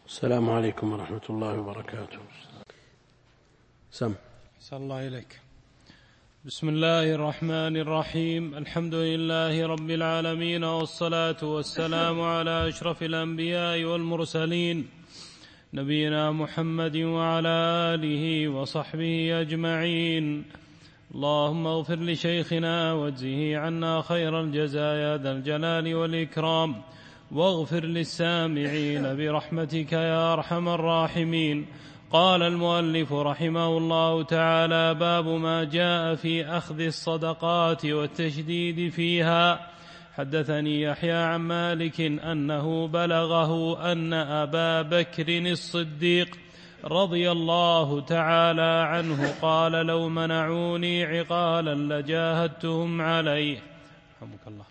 السلام عليكم ورحمة الله وبركاته. سم. أحسن الله إليك. بسم الله الرحمن الرحيم. الحمد لله رب العالمين، والصلاة والسلام على أشرف الأنبياء والمرسلين، نبينا محمد وعلى آله وصحبه أجمعين. اللهم اغفر لشيخنا واجزه عنا خير الجزاء يا ذا الجلال والإكرام، واغفر للسامعين برحمتك يا أرحم الراحمين. قال المؤلف رحمه الله تعالى: باب ما جاء في أخذ الصدقات والتشديد فيها. حدثني يحيى عن مالك أنه بلغه أن أبا بكر الصديق رضي الله تعالى عنه قال: لو منعوني عقالا لجاهدتهم عليه. رحمك الله.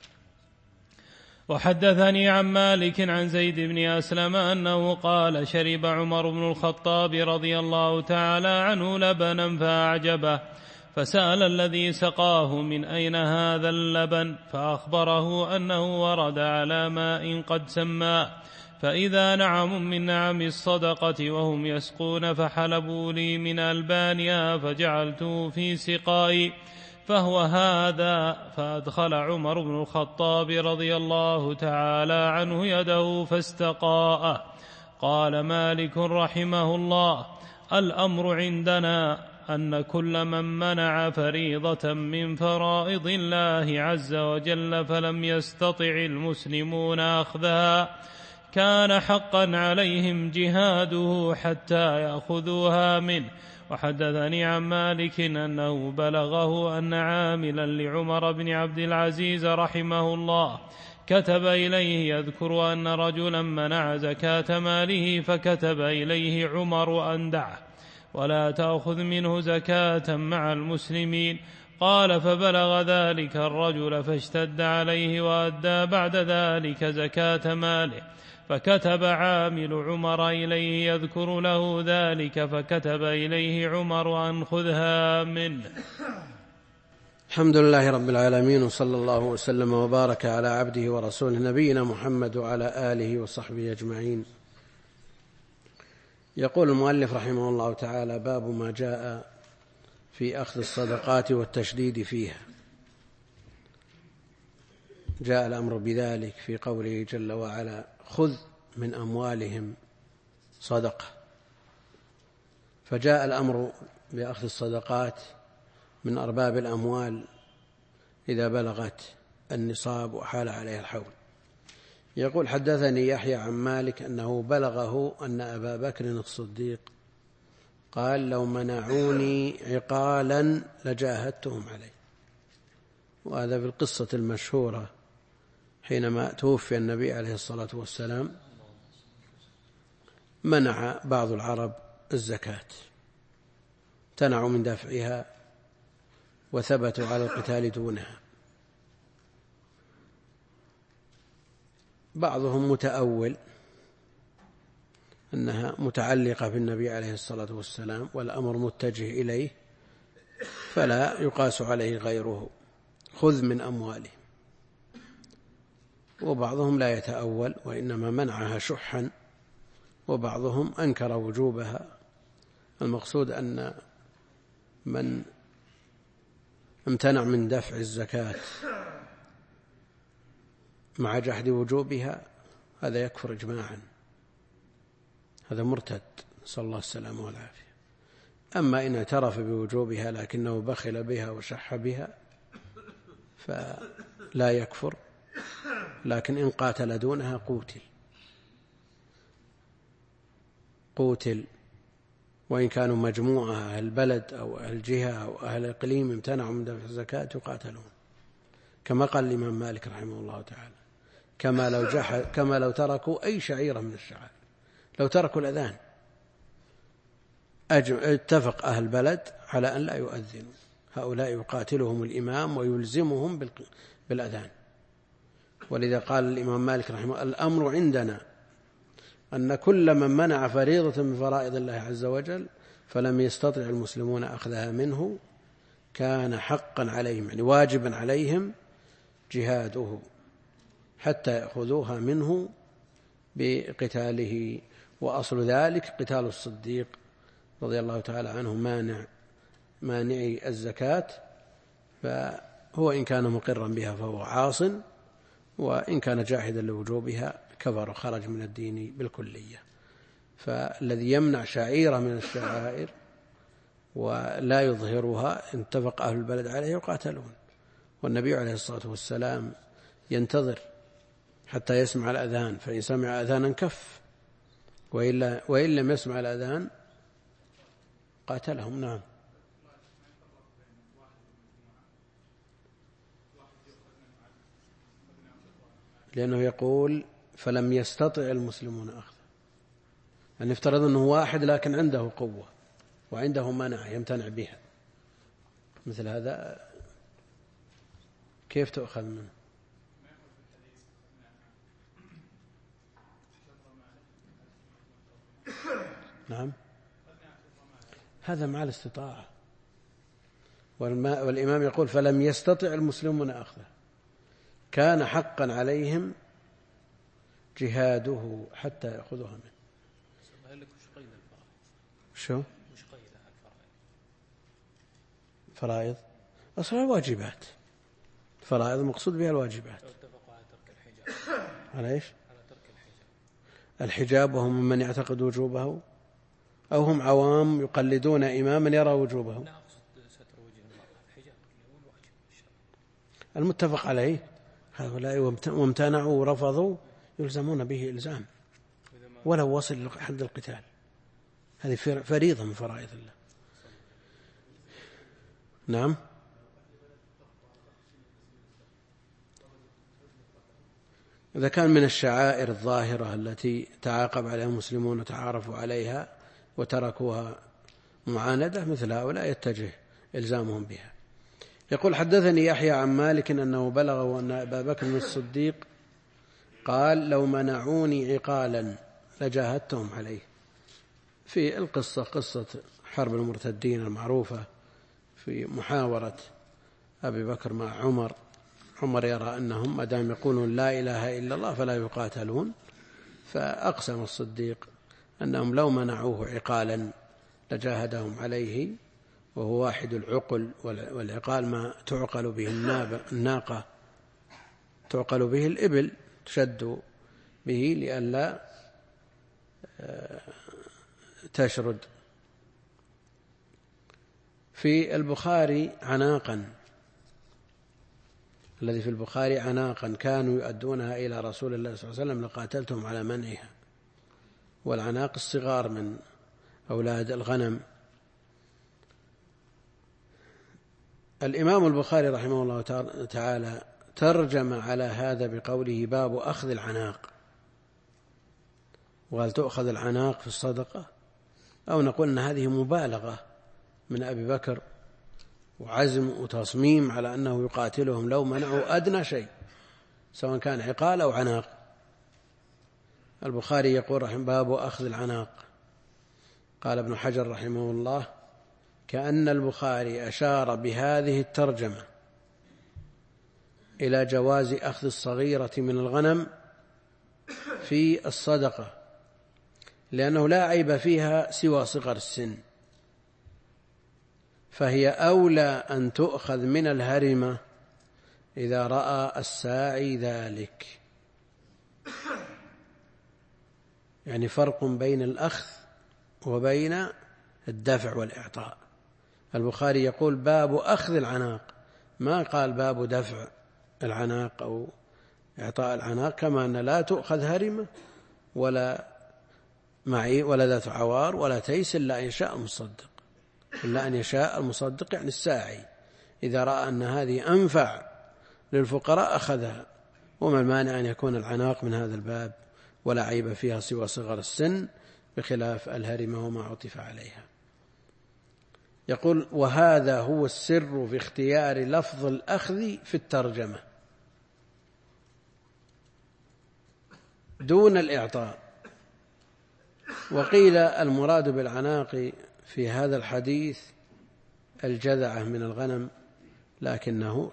وحدثني عن مالك عن زيد بن أسلم أنه قال: شرب عمر بن الخطاب رضي الله تعالى عنه لبنا فأعجبه، فسأل الذي سقاه: من أين هذا اللبن؟ فأخبره أنه ورد على ماء قد سماه، فإذا نعم من نعم الصدقة وهم يسقون، فحلبوا لي من ألبانها فجعلته في سقائي، فهو هذا. فأدخل عمر بن الخطاب رضي الله تعالى عنه يده فاستقاءه. قال مالك رحمه الله: الأمر عندنا أن كل من منع فريضة من فرائض الله عز وجل فلم يستطع المسلمون أخذها كان حقا عليهم جهاده حتى يأخذوها منه. وحدثني عن مالك أنه بلغه أن عاملا لعمر بن عبد العزيز رحمه الله كتب إليه يذكر أن رجلا منع زكاة ماله، فكتب إليه عمر أن دعه ولا تأخذ منه زكاة مع المسلمين. قال: فبلغ ذلك الرجل فاشتد عليه وأدى بعد ذلك زكاة ماله، فكتب عامل عمر إليه يذكر له ذلك، فكتب إليه عمر أن خذها منه. الحمد لله رب العالمين، وصلى الله وسلم وبارك على عبده ورسوله نبينا محمد وعلى آله وصحبه أجمعين. يقول المؤلف رحمه الله تعالى: باب ما جاء في أخذ الصدقات والتشديد فيها. جاء الأمر بذلك في قوله جل وعلا: خذ من أموالهم صدقة. فجاء الأمر بأخذ الصدقات من أرباب الأموال إذا بلغت النصاب وحال عليها الحول. يقول: حدثني يحيى عن مالك أنه بلغه أن أبا بكر الصديق قال: لو منعوني عقالا لجاهدتهم عليه. وهذا في القصة المشهورة حينما توفي النبي عليه الصلاة والسلام، منع بعض العرب الزكاة، امتنعوا من دفعها وثبتوا على القتال دونها. بعضهم متأول أنها متعلقة بالنبي عليه الصلاة والسلام والأمر متجه إليه فلا يقاس عليه غيره، خذ من أموالهم. وبعضهم لا يتأول وإنما منعها شحا، وبعضهم أنكر وجوبها. المقصود أن من امتنع من دفع الزكاة مع جحد وجوبها هذا يكفر إجماعا، هذا مرتد، نسأل الله السلامة والعافية. أما إن اعترف بوجوبها لكنه بخل بها وشح بها فلا يكفر، لكن إن قاتل دونها قوتل. وإن كانوا مجموعة أهل البلد أو أهل الجهة أو أهل الإقليم امتنعوا من دفع الزكاة يقاتلون، كما قال الإمام مالك رحمه الله تعالى: كما لو تركوا أي شعيرة من الشعائر، لو تركوا الأذان اتفق أهل البلد على أن لا يؤذنوا، هؤلاء يقاتلهم الإمام ويلزمهم بالأذان. ولذا قال الإمام مالك رحمه الله: الأمر عندنا أن كل من منع فريضة من فرائض الله عز وجل فلم يستطع المسلمون أخذها منه كان حقا عليهم، يعني واجبا عليهم جهاده حتى يأخذوها منه بقتاله. وأصل ذلك قتال الصديق رضي الله تعالى عنه مانعي الزكاة، فهو إن كان مقرا بها فهو عاص، وإن كان جاحدا لوجوبها كفر وخرج من الدين بالكلية. فالذي يمنع شعيرة من الشعائر ولا يظهرها إن اتفق أهل البلد عليه يقاتلون. والنبي عليه الصلاة والسلام ينتظر حتى يسمع الأذان، فإن سمع أذانا كف، وإن لم يسمع الأذان قاتلهم. نعم. لأنه يقول فلم يستطع المسلمون أخذه، أن يفترض أنه واحد لكن عنده قوة وعنده منع يمتنع بها، مثل هذا كيف تؤخذ منه؟ نعم، هذا مع الاستطاعة، والإمام يقول فلم يستطع المسلمون أخذه، كان حقا عليهم جهاده حتى يأخذها منه. شو؟ فرائض أصلا الواجبات، فرائض المقصود بها الواجبات. على إيش؟ على ترك الحجاب، وهم من يعتقد وجوبه، أو هم عوام يقلدون إماما يرى وجوبه. المتفق عليه هؤلاء وامتنعوا ورفضوا يلزمون به إلزام ولو وصل لحد القتال، هذه فريضة من فرائض الله. نعم. إذا كان من الشعائر الظاهرة التي تعاقب عليها المسلمون وتعارفوا عليها وتركوها معاندة، مثل هؤلاء يتجه إلزامهم بها. يقول حدثني يحيى عن مالك أنه بلغه أن أبا بكر الصديق قال لو منعوني عقالا لجاهدتهم عليه. في القصة قصة حرب المرتدين المعروفة في محاورة أبي بكر مع عمر يرى أنهم ما دام يقولون لا إله إلا الله فلا يقاتلون، فأقسم الصديق أنهم لو منعوه عقالا لجاهدهم عليه، وهو واحد العقل، والعقال ما تعقل به الناقة، تعقل به الإبل، تشد به لئلا تشرد. في البخاري عناقا، الذي في البخاري عناقا كانوا يؤدونها إلى رسول الله صلى الله عليه وسلم لقاتلتهم على منعها. والعناق الصغار من أولاد الغنم. الإمام البخاري رحمه الله تعالى ترجم على هذا بقوله باب أخذ العناق، وهل تؤخذ العناق في الصدقة؟ أو نقول أن هذه مبالغة من أبي بكر وعزم وتصميم على أنه يقاتلهم لو منعوا أدنى شيء سواء كان عقال أو عناق. البخاري يقول رحمه باب أخذ العناق. قال ابن حجر رحمه الله كأن البخاري أشار بهذه الترجمة إلى جواز أخذ الصغيرة من الغنم في الصدقة، لأنه لا عيب فيها سوى صغر السن، فهي أولى أن تؤخذ من الهرمة إذا رأى الساعي ذلك. يعني فرق بين الأخذ وبين الدفع والإعطاء. البخاري يقول باب أخذ العناق، ما قال باب دفع العناق أو إعطاء العناق، كما أن لا تؤخذ هرمة ولا معي ولا ذات عوار ولا تيس إلا أن يشاء المصدق، إلا أن يشاء المصدق يعني الساعي، إذا رأى أن هذه أنفع للفقراء أخذها. وما المانع أن يكون العناق من هذا الباب ولا عيب فيها سوى صغر السن، بخلاف الهرمة وما عطف عليها. يقول وهذا هو السر في اختيار لفظ الأخذ في الترجمة دون الإعطاء. وقيل المراد بالعناق في هذا الحديث الجذعة من الغنم، لكنه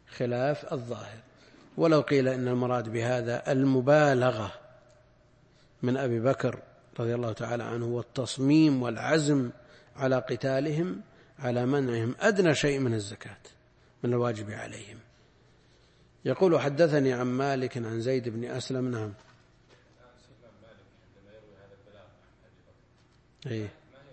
خلاف الظاهر. ولو قيل إن المراد بهذا المبالغة من أبي بكر رضي الله تعالى عنه والتصميم والعزم على قتالهم على منعهم أدنى شيء من الزكاة من الواجب عليهم. يقول حدثني عن مالك عن زيد بن أسلم. نعم. أيه.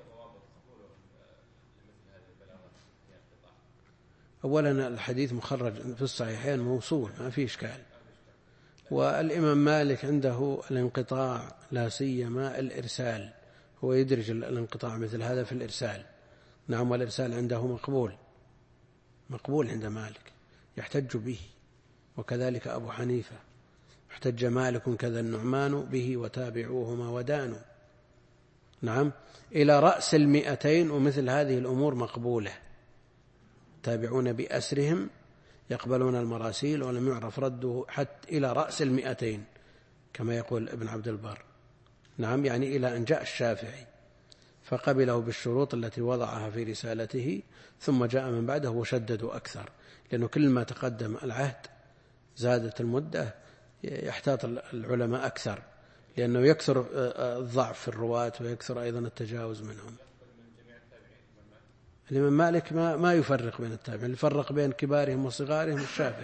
أولا الحديث مخرج في الصحيحين موصول ما في إشكال، والإمام مالك عنده الانقطاع لا سيما الإرسال، هو يدرج الانقطاع مثل هذا في الإرسال. نعم، والإرسال عنده مقبول عند مالك يحتج به، وكذلك أبو حنيفة احتج مالك كذا النعمان به وتابعوهما ودانوا. نعم، إلى رأس 200 ومثل هذه الأمور مقبولة، تابعون بأسرهم يقبلون المراسيل ولم يعرف رده حتى إلى رأس 200 كما يقول ابن عبد البر. نعم، يعني إلى أن جاء الشافعي فقبله بالشروط التي وضعها في رسالته، ثم جاء من بعده وشددوا أكثر، لأنه كل ما تقدم العهد زادت المدة يحتاط العلماء أكثر، لأنه يكثر الضعف في الرواة ويكثر أيضا التجاوز منهم. الإمام مالك ما يفرق بين التابعين، يفرق بين كبارهم وصغارهم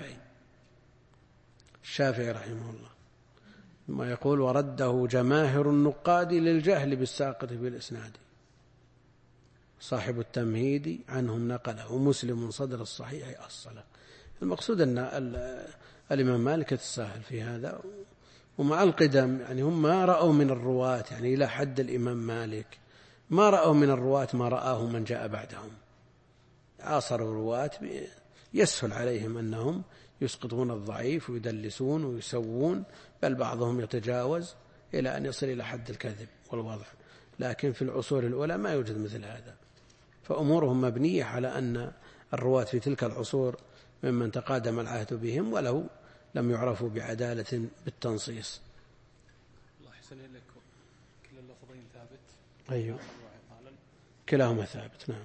الشافعي رحمه الله، ما يقول ورده جماهر النقاد للجهل بالساقط بالإسناد، صاحب التمهيد عنهم نقله ومسلم صدر الصحيح أصله. المقصود أن الإمام مالك يتساهل في هذا، ومع القدم يعني هم ما رأوا من الرواة يعني إلى حد الإمام مالك ما رأوا من الرواة ما رآه من جاء بعدهم، عاصروا الرواة يسهل عليهم أنهم يسقطون الضعيف ويدلسون ويسوون، بل بعضهم يتجاوز إلى أن يصل إلى حد الكذب والوضع. لكن في العصور الأولى ما يوجد مثل هذا، فأمورهم مبنية على أن الرواة في تلك العصور ممن تقادم العهد بهم ولو لم يعرفوا بعدالة بالتنصيص. الله يحسن إليكم، كلا اللفظين ثابت. أيوه، كلاهما ثابت. نعم.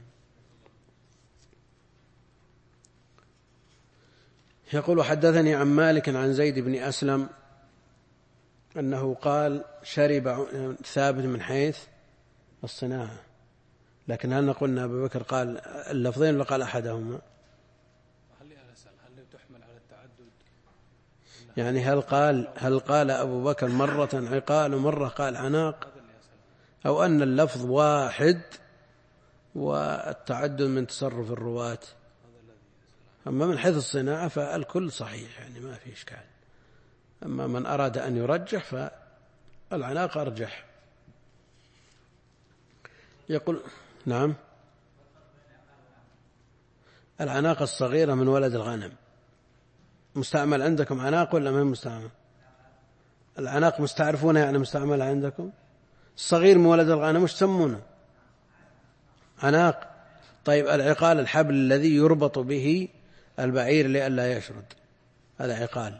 يقول حدثني عن مالك عن زيد بن أسلم أنه قال شرب، ثابت من حيث الصناعة، لكن هل نقول أبو بكر قال اللفظين ولا قال أحدهما؟ هل تحمل على التعدد؟ يعني هل قال أبو بكر مرة عقال ومرة قال عناق، أو أن اللفظ واحد والتعدد من تصرف الرواة؟ أما من حيث الصناعة فالكل صحيح يعني ما في إشكال، أما من أراد أن يرجح فالعناق أرجح. يقول نعم، العناق الصغيرة من ولد الغنم. مستعمل عندكم عناق ولا ما مستعمل؟ العناق مستعرفونه يعني مستعمل عندكم؟ الصغير من ولد الغنم وش تسمونه؟ عناق. طيب العقال الحبل الذي يربط به البعير لئلا يشرد، هذا عقال،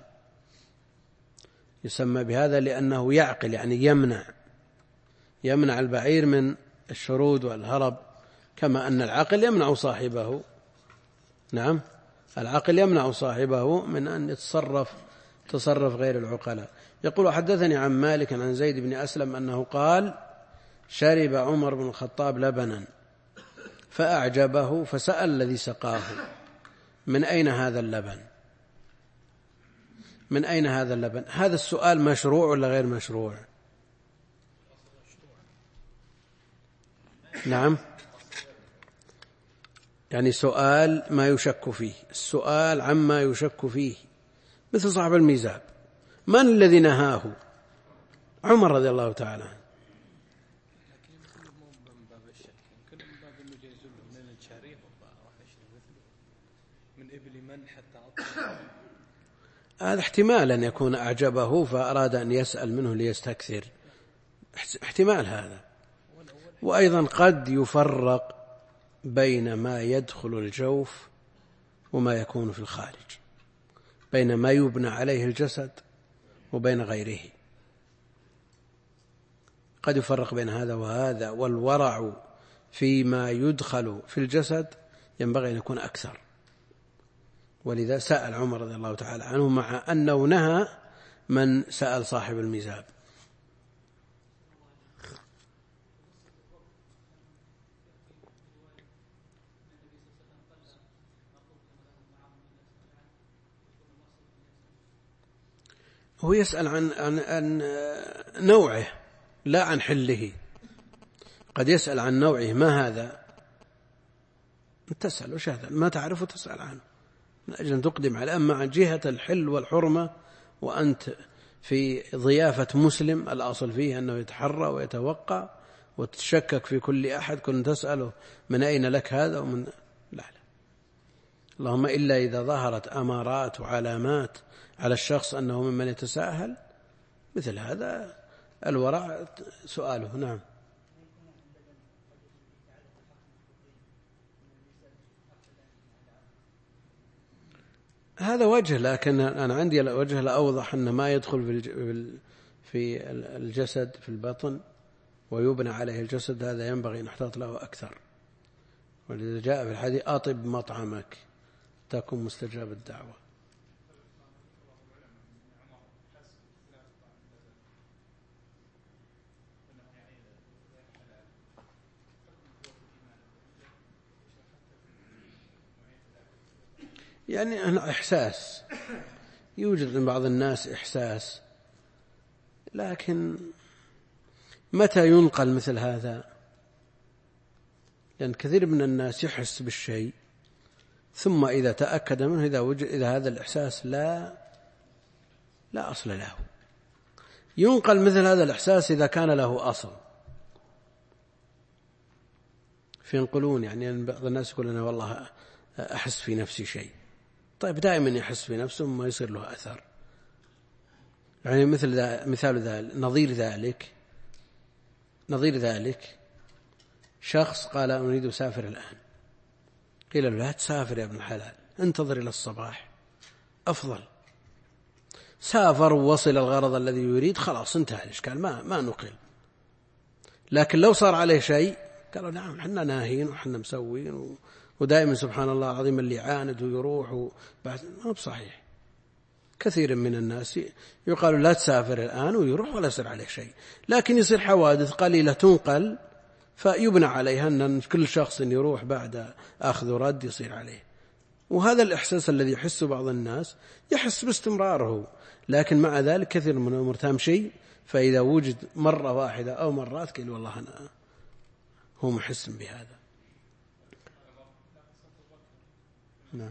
يسمى بهذا لأنه يعقل يعني يمنع البعير من الشرود والهرب، كما أن العقل يمنع صاحبه. نعم، العقل يمنع صاحبه من أن يتصرف تصرف غير العقلاء. يقول حدثني عن مالك عن زيد بن أسلم أنه قال شرب عمر بن الخطاب لبنا فأعجبه فسأل الذي سقاه من أين هذا اللبن؟ من أين هذا اللبن؟ هذا السؤال مشروع ولا غير مشروع؟ نعم، يعني سؤال ما يشك فيه، السؤال عما يشك فيه، مثل صاحب الميزاب، من الذي نهاه؟ عمر رضي الله تعالى عنه. هذا احتمال أن يكون أعجبه فأراد أن يسأل منه ليستكثر، احتمال هذا. وأيضا قد يفرق بين ما يدخل الجوف وما يكون في الخارج، بين ما يبنى عليه الجسد وبين غيره، قد يفرق بين هذا وهذا، والورع فيما يدخل في الجسد ينبغي أن يكون أكثر. ولذا سأل عمر رضي الله تعالى عنه، مع أنه نهى من سأل صاحب الميزاب. هو يسأل عن نوعه لا عن حله. قد يسأل عن نوعه، ما هذا؟ تسأل وش هذا؟ ما تعرفه تسأل عنه من أجل أن تقدم على. أما عن جهة الحل والحرمة وأنت في ضيافة مسلم الأصل فيه أنه يتحرى ويتوقع وتشكك في كل أحد، كنت تسأله من أين لك هذا ومن لا. اللهم إلا إذا ظهرت أمارات وعلامات على الشخص أنه ممن يتساهل، مثل هذا الورع سؤاله. نعم. هذا وجه، لكن أنا عندي وجه الأوضح أن ما يدخل في الجسد في البطن ويبنى عليه الجسد، هذا ينبغي أن نحتاط له أكثر. ولذا جاء في الحديث أطب مطعمك تكن مستجاب الدعوة. يعني أنا إحساس يوجد عند بعض الناس إحساس، لكن متى ينقل مثل هذا؟ لأن كثير من الناس يحس بالشيء ثم إذا تأكد منه إذا هذا الإحساس لا أصل له. ينقل مثل هذا الإحساس إذا كان له أصل، فينقلون. يعني بعض الناس يقول أنا والله أحس في نفسي شيء. طيب دائما يحس في نفسه ما يصير له أثر. يعني مثال ذلك نظير ذلك شخص قال أريد أسافر الآن، قيل له لا تسافر يا ابن الحلال، انتظر إلى الصباح أفضل. سافر ووصل الغرض الذي يريد، خلاص انتهى الإشكال، ما نقل. لكن لو صار عليه شيء قالوا نعم حنا ناهين وحنا مسوين ودائما سبحان الله العظيم اللي يعاند ويروح بعد، ما بصحيح. كثير من الناس يقال لا تسافر الآن ويروح ولا يصير عليه شيء، لكن يصير حوادث قليلة تنقل فيبنى عليها أن كل شخص يروح بعد أخذ ورد يصير عليه. وهذا الإحساس الذي يحسه بعض الناس يحس باستمراره، لكن مع ذلك كثير من الأمور تمشي، فإذا وجد مرة واحدة أو مرات قيل والله أنا هو محس بهذا. نعم.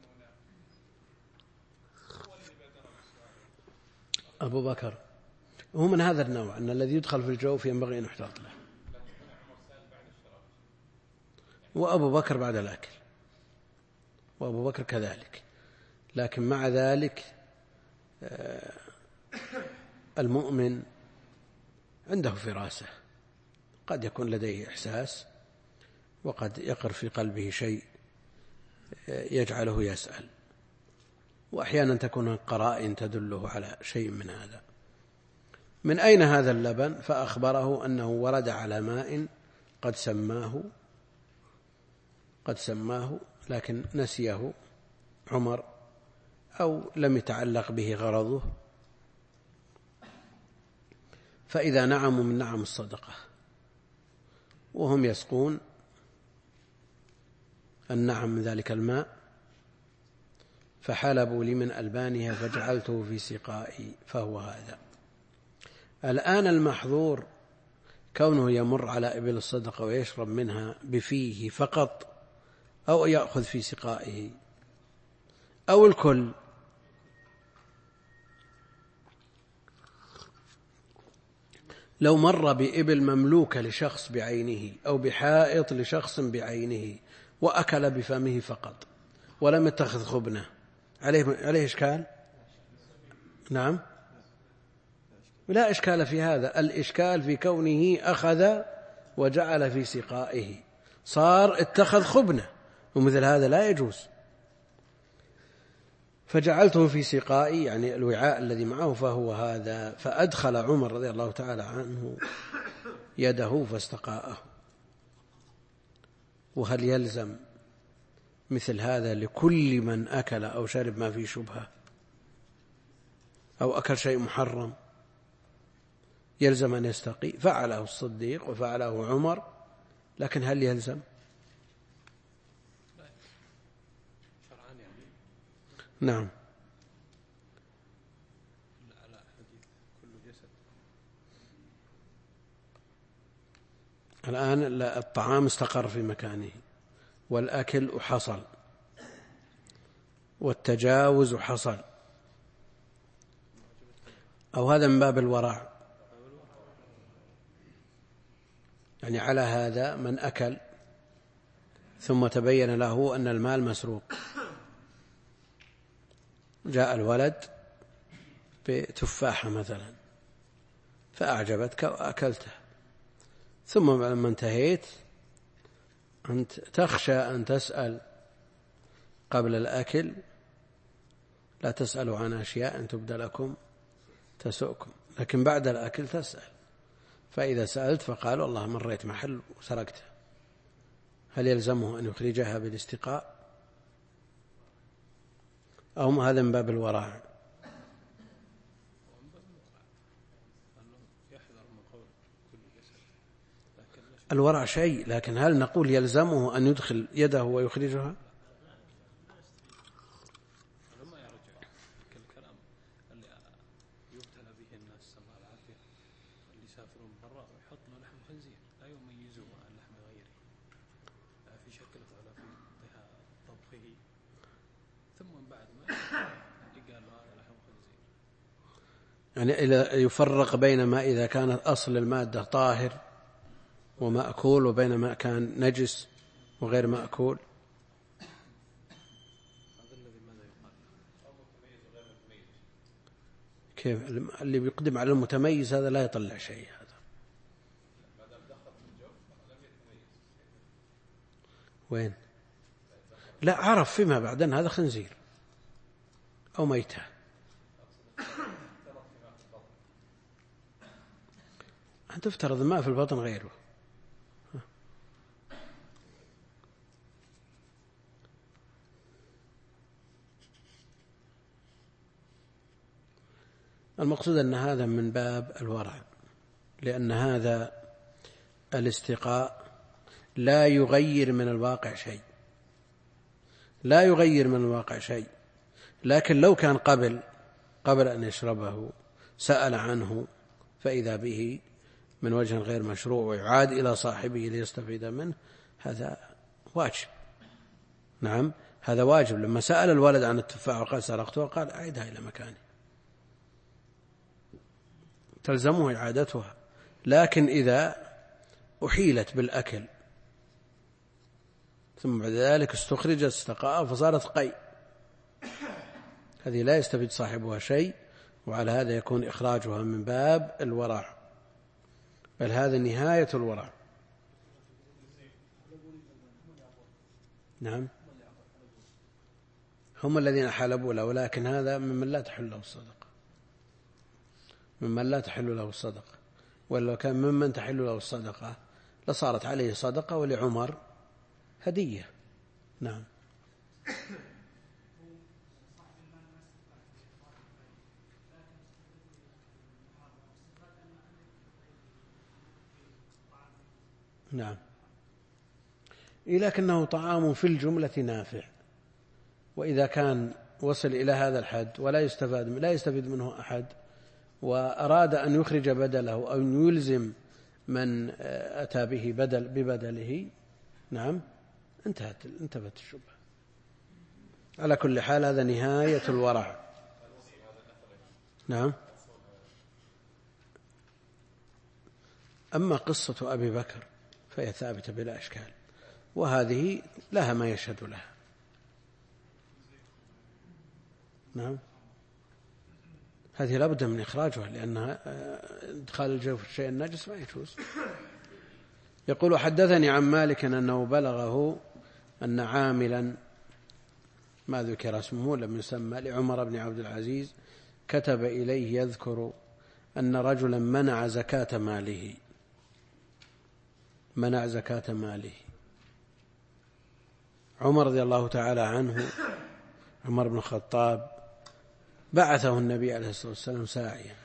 أبو بكر هو من هذا النوع، أن الذي يدخل في الجوف ينبغي أن يحتاط له، وأبو بكر بعد الأكل، وأبو بكر كذلك. لكن مع ذلك المؤمن عنده فراسة، قد يكون لديه إحساس وقد يقر في قلبه شيء يجعله يسأل، وأحيانا تكون قرائن تدله على شيء من هذا. من أين هذا اللبن؟ فأخبره أنه ورد على ماء قد سماه لكن نسيه عمر أو لم يتعلق به غرضه، فإذا نعموا من نعم الصدقة وهم يسقون النعم من ذلك الماء، فحلبوا لي من ألبانها فجعلته في سقائي فهو هذا. الآن المحظور كونه يمر على إبل الصدقة ويشرب منها بفيه فقط، أو يأخذ في سقائه، أو الكل. لو مر بإبل مملوكة لشخص بعينه أو بحائط لشخص بعينه وأكل بفمه فقط ولم يتخذ خبنه، عليه إشكال؟ نعم، لا إشكال في هذا. الإشكال في كونه أخذ وجعل في سقائه، صار اتخذ خبنه، ومثل هذا لا يجوز. فجعلته في سقائي يعني الوعاء الذي معه فهو هذا. فأدخل عمر رضي الله تعالى عنه يده فاستقاءه. وهل يلزم مثل هذا لكل من أكل أو شرب ما فيه شبهة أو أكل شيء محرم يلزم أن يستقي؟ فعله الصديق وفعله عمر، لكن هل يلزم؟ نعم. الآن الطعام استقر في مكانه، والأكل حصل، والتجاوز حصل، أو هذا من باب الورع. يعني على هذا من أكل ثم تبين له أن المال مسروق، جاء الولد بتفاحة مثلا فأعجبتك وأكلته، ثم لما انتهيت أنت تخشى أن تسأل قبل الأكل، لا تسألوا عن أشياء أن تبدى لكم تسؤكم، لكن بعد الأكل تسأل. فإذا سألت فقال والله مريت محل وسرقته، هل يلزمه أن يخرجها بالاستقاء أو هذا من باب الورع؟ الورع شيء، لكن هل نقول يلزمه أن يدخل يده ويخرجها؟ يعني يفرق بين ما إذا كانت أصل المادة طاهر ومأكول وبين ما كان نجس وغير مأكول. كيف اللي بيقدم على المتميز هذا لا يطلع شيء؟ هذا وين؟ لا، عرف فيما بعد أن هذا خنزير أو ميتة. أن تفترض ما في البطن غيره. المقصود أن هذا من باب الورع، لأن هذا الاستقاء لا يغير من الواقع شيء، لا يغير من الواقع شيء. لكن لو كان قبل أن يشربه سأل عنه فإذا به من وجه غير مشروع ويعاد إلى صاحبه ليستفيد منه، هذا واجب. نعم، هذا واجب. لما سأل الولد عن التفاح وقال سرقته، قال أعيدها إلى مكانه، تلزمه إعادتها. لكن إذا أحيلت بالأكل ثم بعد ذلك استخرجت استقاء فصارت قي، هذه لا يستفيد صاحبها شيء، وعلى هذا يكون إخراجها من باب الورع، بل هذا نهاية الورع. نعم، هم الذين حلبوا له، ولكن هذا ممن لا تحل له الصدقة، ممن لا تحل له الصدقة. ولو كان ممن تحل له الصدقة لصارت عليه صدقة ولعمر هدية. نعم. نعم، لكنه طعام في الجملة نافع، وإذا كان وصل إلى هذا الحد ولا يستفيد منه أحد، وأراد أن يخرج بدله أو يلزم من أتى به ببدله، نعم، انتبهت الشبهة. على كل حال هذا نهاية الورع. نعم. أما قصة أبي بكر فهي ثابتة بلا إشكال، وهذه لها ما يشهد لها. نعم، هذه لابد من إخراجها، لأنها إدخال الجوف في الشيء النجس ما يجوز. يقول حدثني عن مالك أنه بلغه أن عاملا ما ذكر اسمه لم يسمى لعمر بن عبد العزيز كتب إليه يذكر أن رجلا منع زكاة ماله. عمر رضي الله تعالى عنه، عمر بن الخطاب، بعثه النبي عليه الصلاة والسلام ساعيا،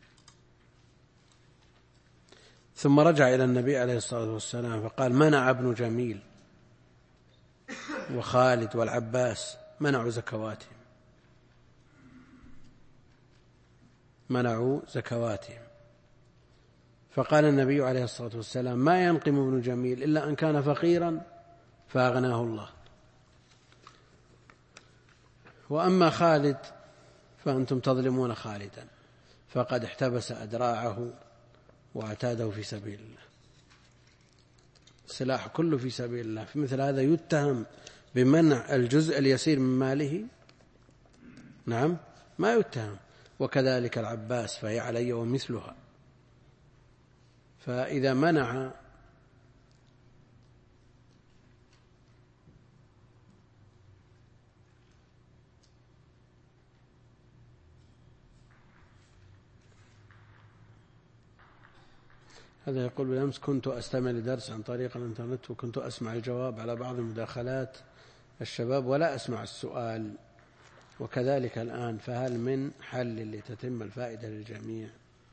ثم رجع إلى النبي عليه الصلاة والسلام فقال منع ابن جميل وخالد والعباس منعوا زكواتهم. فقال النبي عليه الصلاة والسلام: ما ينقم ابن جميل إلا أن كان فقيرا فأغناه الله. وأما خالد فأنتم تظلمون خالدا فقد احتبس أدراعه واعتاده في سبيل الله. السلاح كله في سبيل الله، في مثل هذا يتهم بمنع الجزء اليسير من ماله؟ نعم، ما يتهم. وكذلك العباس فهي علي ومثلها. فإذا منع هذا يقول: بالأمس كنت أستمع لدرس عن طريق الإنترنت وكنت أسمع الجواب على بعض مداخلات الشباب ولا أسمع السؤال، وكذلك الآن، فهل من حل لتتم الفائدة للجميع؟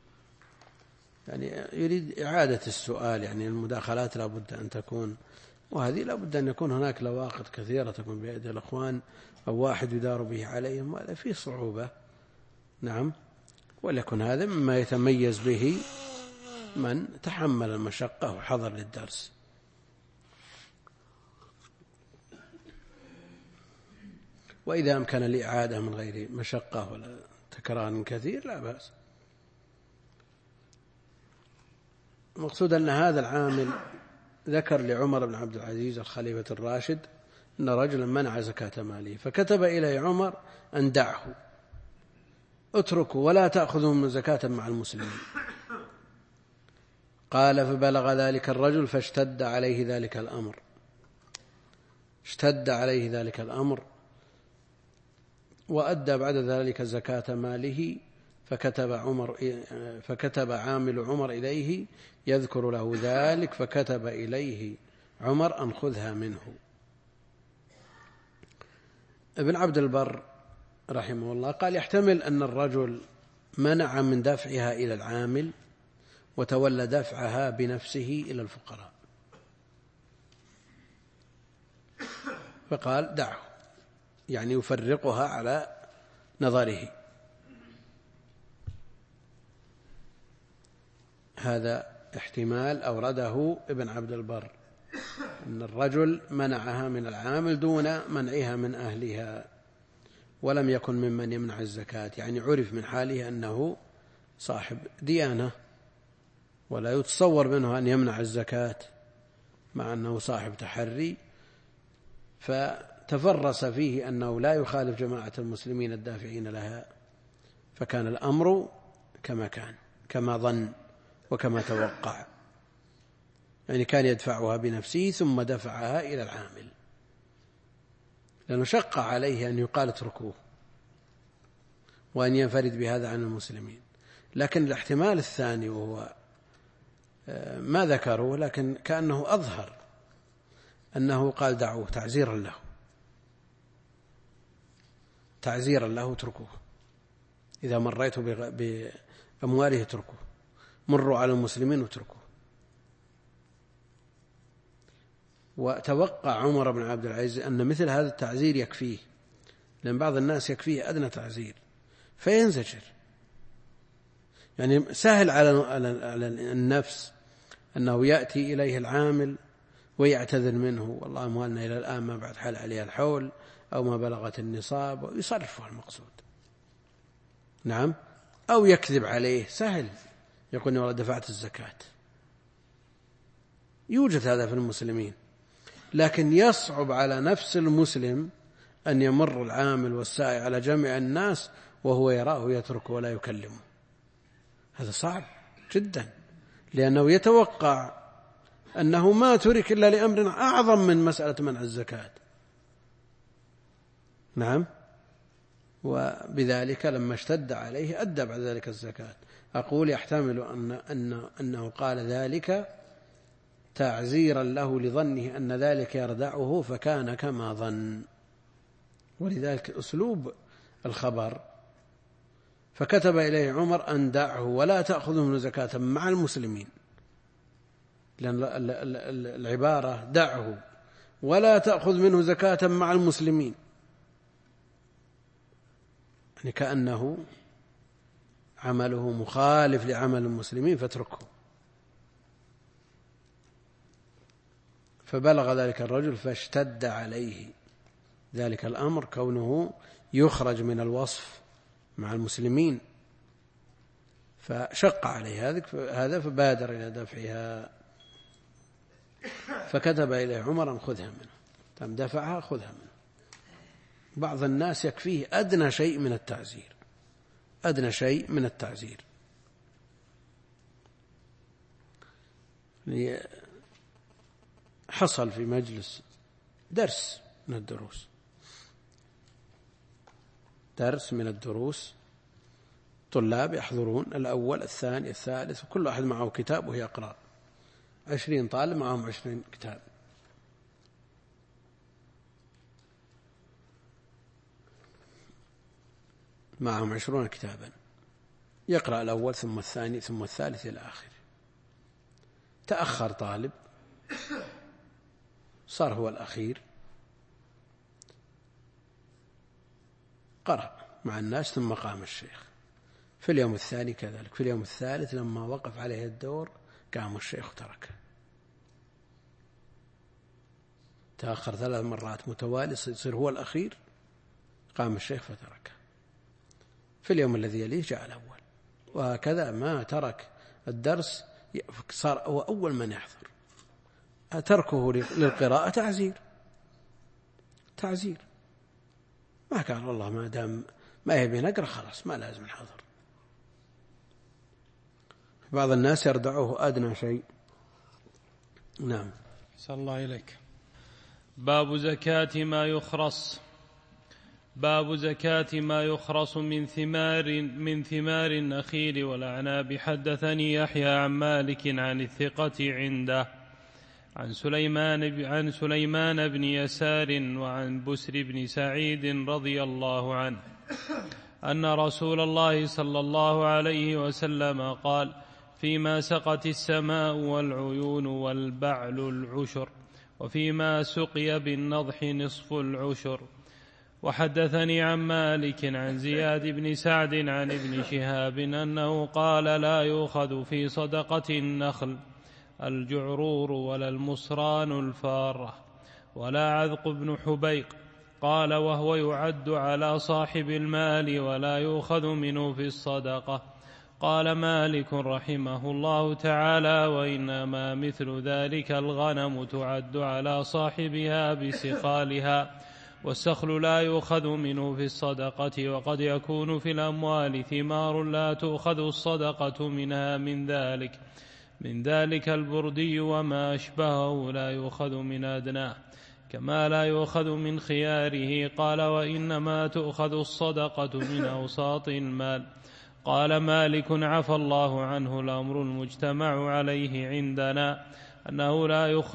يعني يريد إعادة السؤال. يعني المداخلات لا بد أن تكون، وهذه لا بد أن يكون هناك لواقط كثيرة تكون بأيدي الأخوان أو واحد يدار به عليهم، وهذا فيه صعوبة. نعم، وليكن هذا مما يتميز به من تحمل المشقة وحضر للدرس. وإذا أمكن الإعادة من غير مشقة ولا تكرار كثير لا بأس. المقصود أن هذا العامل ذكر لعمر بن عبد العزيز الخليفة الراشد أن رجلا منع زكاة ماله، فكتب إليه عمر أن دعه، اتركوا ولا تأخذوا من زكاة مع المسلمين. قال: فبلغ ذلك الرجل فاشتد عليه ذلك الأمر، اشتد عليه ذلك الأمر، وأدى بعد ذلك زكاة ماله. فكتب عامل عمر إليه يذكر له ذلك، فكتب إليه عمر أن خذها منه. ابن عبد البر رحمه الله قال: يحتمل أن الرجل منع من دفعها إلى العامل وتولى دفعها بنفسه إلى الفقراء، فقال: دعه، يعني يفرقها على نظره. هذا احتمال أورده ابن عبد البر، أن الرجل منعها من العامل دون منعها من أهلها، ولم يكن ممن يمنع الزكاة، يعني عرف من حاله أنه صاحب ديانة، ولا يتصور منه أن يمنع الزكاة مع أنه صاحب تحري، فتفرس فيه أنه لا يخالف جماعة المسلمين الدافعين لها، فكان الأمر كما كان، كما ظن وكما توقع، يعني كان يدفعها بنفسه ثم دفعها إلى العامل، لأنه شق عليه أن يقال اتركوه وأن ينفرد بهذا عن المسلمين. لكن الاحتمال الثاني وهو ما ذكره، لكن كأنه أظهر أنه قال: دعوه، تعزيرا له اتركوه، إذا مريت بأمواله اتركوه، مروا على المسلمين واتركوه. وتوقع عمر بن عبد العزيز أن مثل هذا التعزير يكفيه، لأن بعض الناس يكفيه أدنى تعزير فينزجر. يعني سهل على النفس أنه يأتي إليه العامل ويعتذر منه: والله أموالنا إلى الآن ما بعد حال عليها الحول أو ما بلغت النصاب، ويصرفها المقصود. نعم، أو يكذب عليه، سهل يقول: والله دفعت الزكاة. يوجد هذا في المسلمين، لكن يصعب على نفس المسلم أن يمر العامل والسائع على جميع الناس وهو يراه يترك ولا يكلمه. هذا صعب جدا، لأنه يتوقع أنه ما ترك إلا لأمر أعظم من مسألة منع الزكاة. نعم، وبذلك لما اشتد عليه أدى بعد ذلك الزكاة. أقول: يحتمل أنه قال ذلك تعزيرا له لظنه أن ذلك يردعه فكان كما ظن، ولذلك أسلوب الخبر: فكتب إليه عمر أن دعه ولا تأخذ منه زكاة مع المسلمين، لأن العبارة دعه ولا تأخذ منه زكاة مع المسلمين، يعني كأنه عمله مخالف لعمل المسلمين فاتركه. فبلغ ذلك الرجل فاشتد عليه ذلك الأمر، كونه يخرج من الوصف مع المسلمين، فشق عليه هذا فبادر إلى دفعها، فكتب إليه عمر أن خذها منه، تم دفعها خذها منه. بعض الناس يكفيه أدنى شيء من التعزير، أدنى شيء من التعزير. حصل في مجلس درس من الدروس، طلاب يحضرون، الأول الثاني الثالث، وكل واحد معه كتاب وهي يقرأ، 20 طالب معهم 20 كتاب. معهم 20 كتابا، يقرأ الأول ثم الثاني ثم الثالث إلى آخره. تأخر طالب صار هو الأخير، قرأ مع الناس ثم قام الشيخ. في اليوم الثاني كذلك، في اليوم الثالث لما وقف عليه الدور قام الشيخ وتركه. تأخر 3 مرات متوالي يصير هو الأخير، قام الشيخ فتركه. في اليوم الذي يليه جاء الأول، وهكذا ما ترك الدرس صار هو أول من يحضر. تركه للقراءة تعزير، ما كان والله ما دام ما يبي نقرأ خلاص ما لازم الحضر. بعض الناس يردعوه أدنى شيء. نعم. صلى الله إليك. باب زكاة ما يخرص من ثمار النخيل والأعناب. حدثني يحيى عن مالك عن الثقة عنده عن سليمان بن يسار وعن بسر بن سعيد رضي الله عنه أن رسول الله صلى الله عليه وسلم قال: فيما سقت السماء والعيون والبعل العشر، وفيما سقي بالنضح نصف العشر. وحدثني عن مالك عن زياد بن سعد عن ابن شهاب أنه قال: لا يؤخذ في صدقة النخل الجعرور ولا المصران الفارة ولا عذق بن حبيق. قال: وهو يعد على صاحب المال ولا يؤخذ منه في الصدقة. قال مالك رحمه الله تعالى: وإنما مثل ذلك الغنم تعد على صاحبها بسقالها، والسخل لا يؤخذ منه في الصدقة. وقد يكون في الأموال ثمار لا تؤخذ الصدقة منها من ذلك البردي وما أشبهه لا يؤخذ من أدناه، كما لا يؤخذ من خياره. قال: وإنما تؤخذ الصدقة من أوساط المال. قال مالك عفى الله عنه: الأمر المجتمع عليه عندنا أنه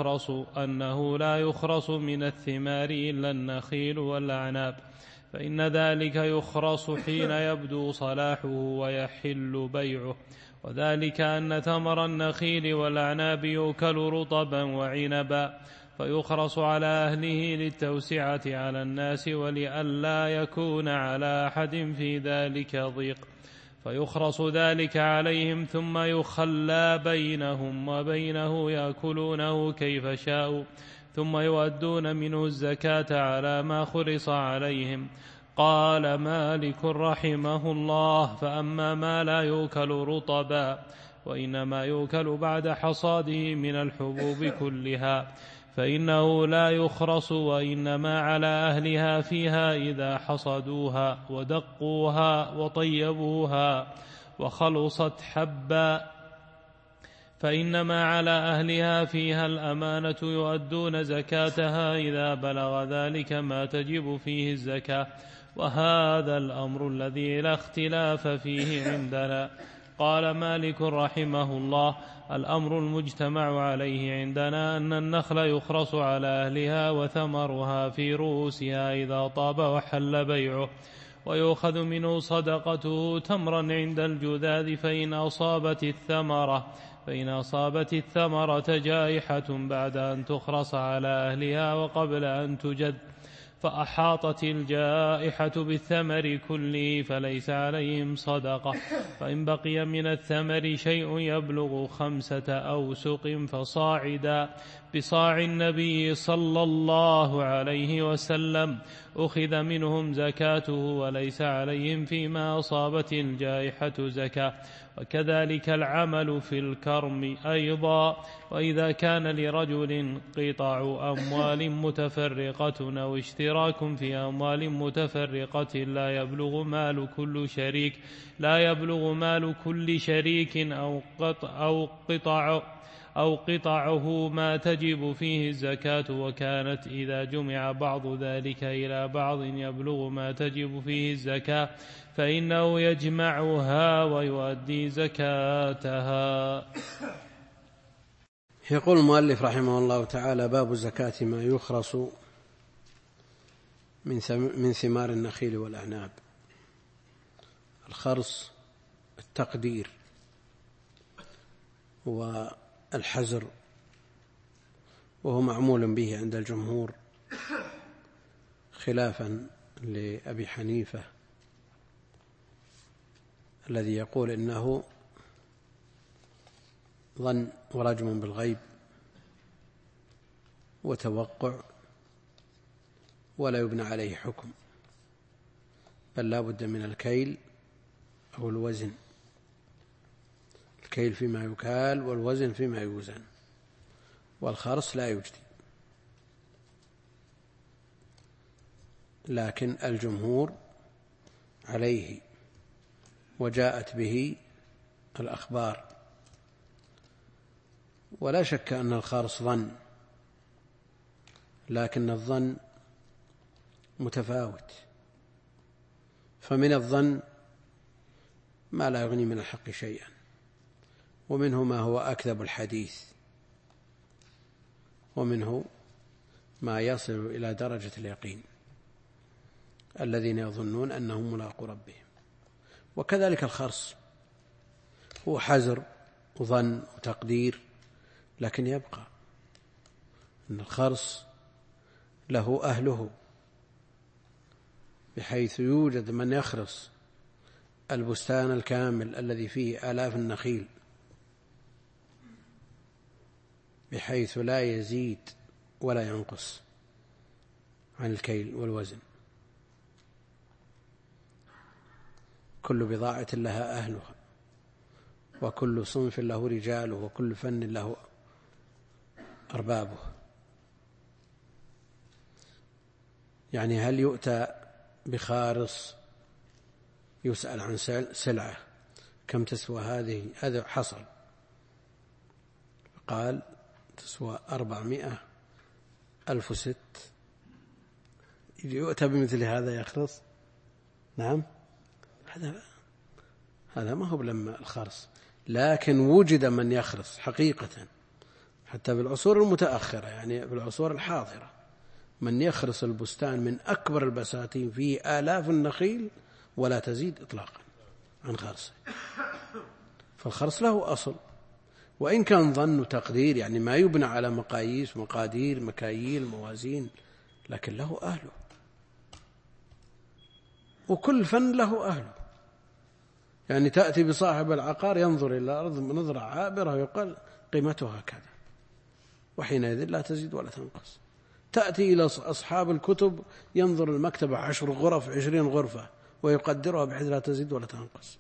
لا يخرص من الثمار إلا النخيل والأعناب، فإن ذلك يخرص حين يبدو صلاحه ويحل بيعه. وذلك أن ثمر النخيل والأعناب يؤكل رطبا وعنبا، فيخرص على أهله للتوسعة على الناس ولئلا يكون على أحد في ذلك ضيق، فيخرص ذلك عليهم ثم يخلى بينهم وبينه يأكلونه كيف شاءوا، ثم يؤدون منه الزكاة على ما خرص عليهم. قال مالك رحمه الله: فأما ما لا يؤكل رطبا وإنما يؤكل بعد حصاده من الحبوب كلها فإنه لا يخرص، وإنما على أهلها فيها إذا حصدوها ودقوها وطيبوها وخلصت حبا، فإنما على أهلها فيها الأمانة يؤدون زكاتها إذا بلغ ذلك ما تجب فيه الزكاة. وهذا الأمر الذي لا اختلاف فيه عندنا. قال مالك رحمه الله: الأمر المجتمع عليه عندنا أن النخل يخرص على أهلها وثمرها في رؤوسها إذا طاب وحل بيعه، ويؤخذ منه صدقته تمرا عند الجذاذ، فإن أصابت الثمرة جائحة بعد أن تخرص على أهلها وقبل أن تجد فأحاطت الجائحة بالثمر كله فليس عليهم صدقة. فإن بقي من الثمر شيء يبلغ 5 أوسق فصاعدا بصاع النبي صلى الله عليه وسلم أخذ منهم زكاته وليس عليهم فيما أصابت الجائحة زكاة. وكذلك العمل في الكرم أيضا. وإذا كان لرجل قطع أموال متفرقة أو اشتراك في أموال متفرقة لا يبلغ مال كل شريك أو قطعه ما تجب فيه الزكاة، وكانت إذا جمع بعض ذلك إلى بعض يبلغ ما تجب فيه الزكاة فإنه يجمعها ويؤدي زكاتها. يقول المؤلف رحمه الله تعالى: باب زكاة ما يخرص من ثمار النخيل والأعناب. الخرص التقدير والحزر، وهو معمول به عند الجمهور خلافا لأبي حنيفة الذي يقول إنه ظن ورجم بالغيب وتوقع ولا يبنى عليه حكم، بل لا بد من الكيل أو الوزن، الكيل فيما يكال والوزن فيما يوزن، والخرص لا يجدي. لكن الجمهور عليه وجاءت به الأخبار، ولا شك أن الخرص ظن، لكن الظن متفاوت، فمن الظن ما لا يغني من الحق شيئا، ومنه ما هو أكذب الحديث، ومنه ما يصل إلى درجة اليقين الذين يظنون أنهم ملاقو ربهم. وكذلك الخرص هو حزر وظن وتقدير، لكن يبقى أن الخرص له أهله، بحيث يوجد من يخرص البستان الكامل الذي فيه آلاف النخيل بحيث لا يزيد ولا ينقص عن الكيل والوزن. كل بضاعة لها أهلها، وكل صنف له رجاله، وكل فن له أربابه. يعني هل يؤتى بخارص يسأل عن سلعة كم تسوى هذه؟ هذا حصل، قال تسوى 400,000 ست، يؤتى بمثل هذا يخرص؟ نعم، هذا ما هو لما الخرص، لكن وجد من يخرص حقيقة حتى بالعصور المتأخرة، يعني بالعصور الحاضرة، من يخرص البستان من أكبر البساتين فيه آلاف النخيل ولا تزيد إطلاقا عن خرصه. فالخرص له أصل، وإن كان ظن تقدير، يعني ما يبنى على مقاييس مقادير مكاييل موازين، لكن له أهله، وكل فن له أهله. يعني تأتي بصاحب العقار ينظر إلى الأرض نظرة عابرة ويقال قيمتها كذا، وحينئذ لا تزيد ولا تنقص. تأتي إلى أصحاب الكتب ينظر المكتبة 10 غرف 20 غرفة ويقدرها بحيث لا تزيد ولا تنقص.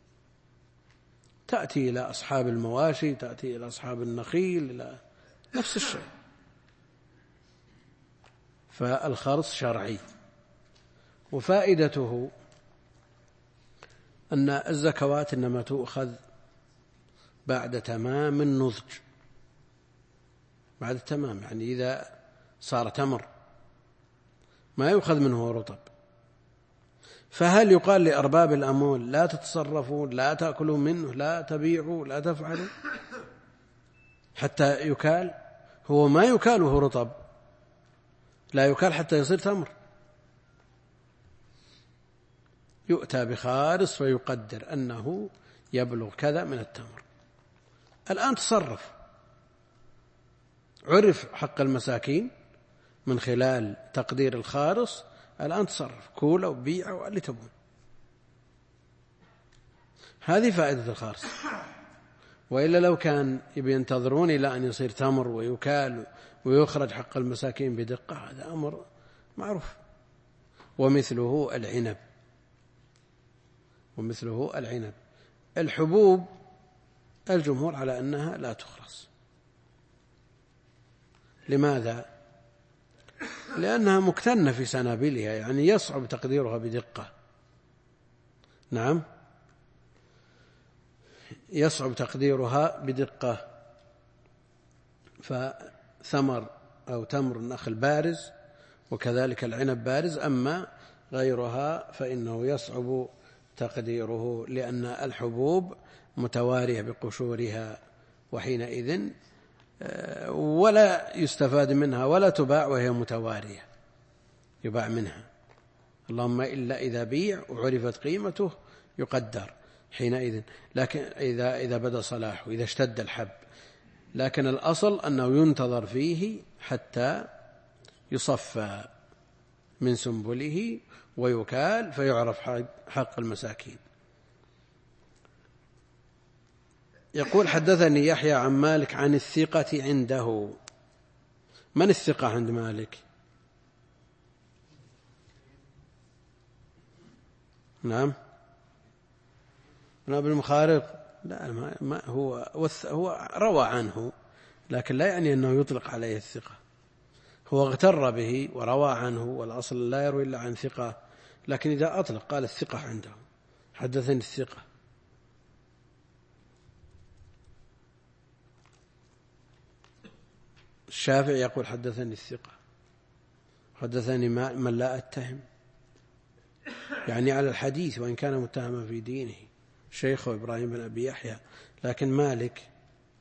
تأتي إلى أصحاب المواشي، تأتي إلى أصحاب النخيل، إلى نفس الشيء. فالخرص شرعي، وفائدته أن الزكوات إنما تؤخذ بعد تمام النضج، بعد التمام، يعني إذا صار تمر ما يؤخذ منه رطب. فهل يقال لأرباب الأموال لا تتصرفوا، لا تأكلوا منه، لا تبيعوا، لا تفعلوا حتى يكال؟ هو ما يكاله رطب، لا يكال حتى يصير تمر. يؤتى بخارص فيقدر أنه يبلغ كذا من التمر. الآن تصرف، عرف حق المساكين، من خلال تقدير الخالص، الآن تصرف، كول أو بيع أو اللي تبون. هذه فائدة الخالص. وإلا لو كان يبي ينتظرون إلى أن يصير تمر ويكال ويخرج حق المساكين بدقة، هذا أمر معروف. ومثله العنب. الحبوب الجمهور على أنها لا تخرص. لماذا؟ لأنها مكتنة في سنابلها، يعني يصعب تقديرها بدقة. نعم، يصعب تقديرها بدقة. فثمر أو تمر النخل بارز، وكذلك العنب بارز. أما غيرها فإنه يصعب تقديره، لأن الحبوب متوارية بقشورها، وحينئذ ولا يستفاد منها ولا تباع وهي متوارية، يباع منها اللهم إلا إذا بيع وعرفت قيمته يقدر حينئذ، لكن إذا بدا صلاحه، إذا اشتد الحب. لكن الأصل أنه ينتظر فيه حتى يصفى من سنبله ويكال فيعرف حق المساكين. يقول حدثني يحيى عن مالك عن الثقة عنده. من الثقة عند مالك؟ نعم، ابن المخارق. لا، ما هو روى عنه، لكن لا يعني أنه يطلق عليه الثقة. هو اغتر به وروى عنه، والأصل لا يروي إلا عن ثقة، لكن إذا أطلق قال الثقة عنده، حدثني الثقة. الشافعي يقول حدثني الثقة، حدثني من لا أتهم، يعني على الحديث وإن كان متهما في دينه، شيخه إبراهيم بن أبي يحيى. لكن مالك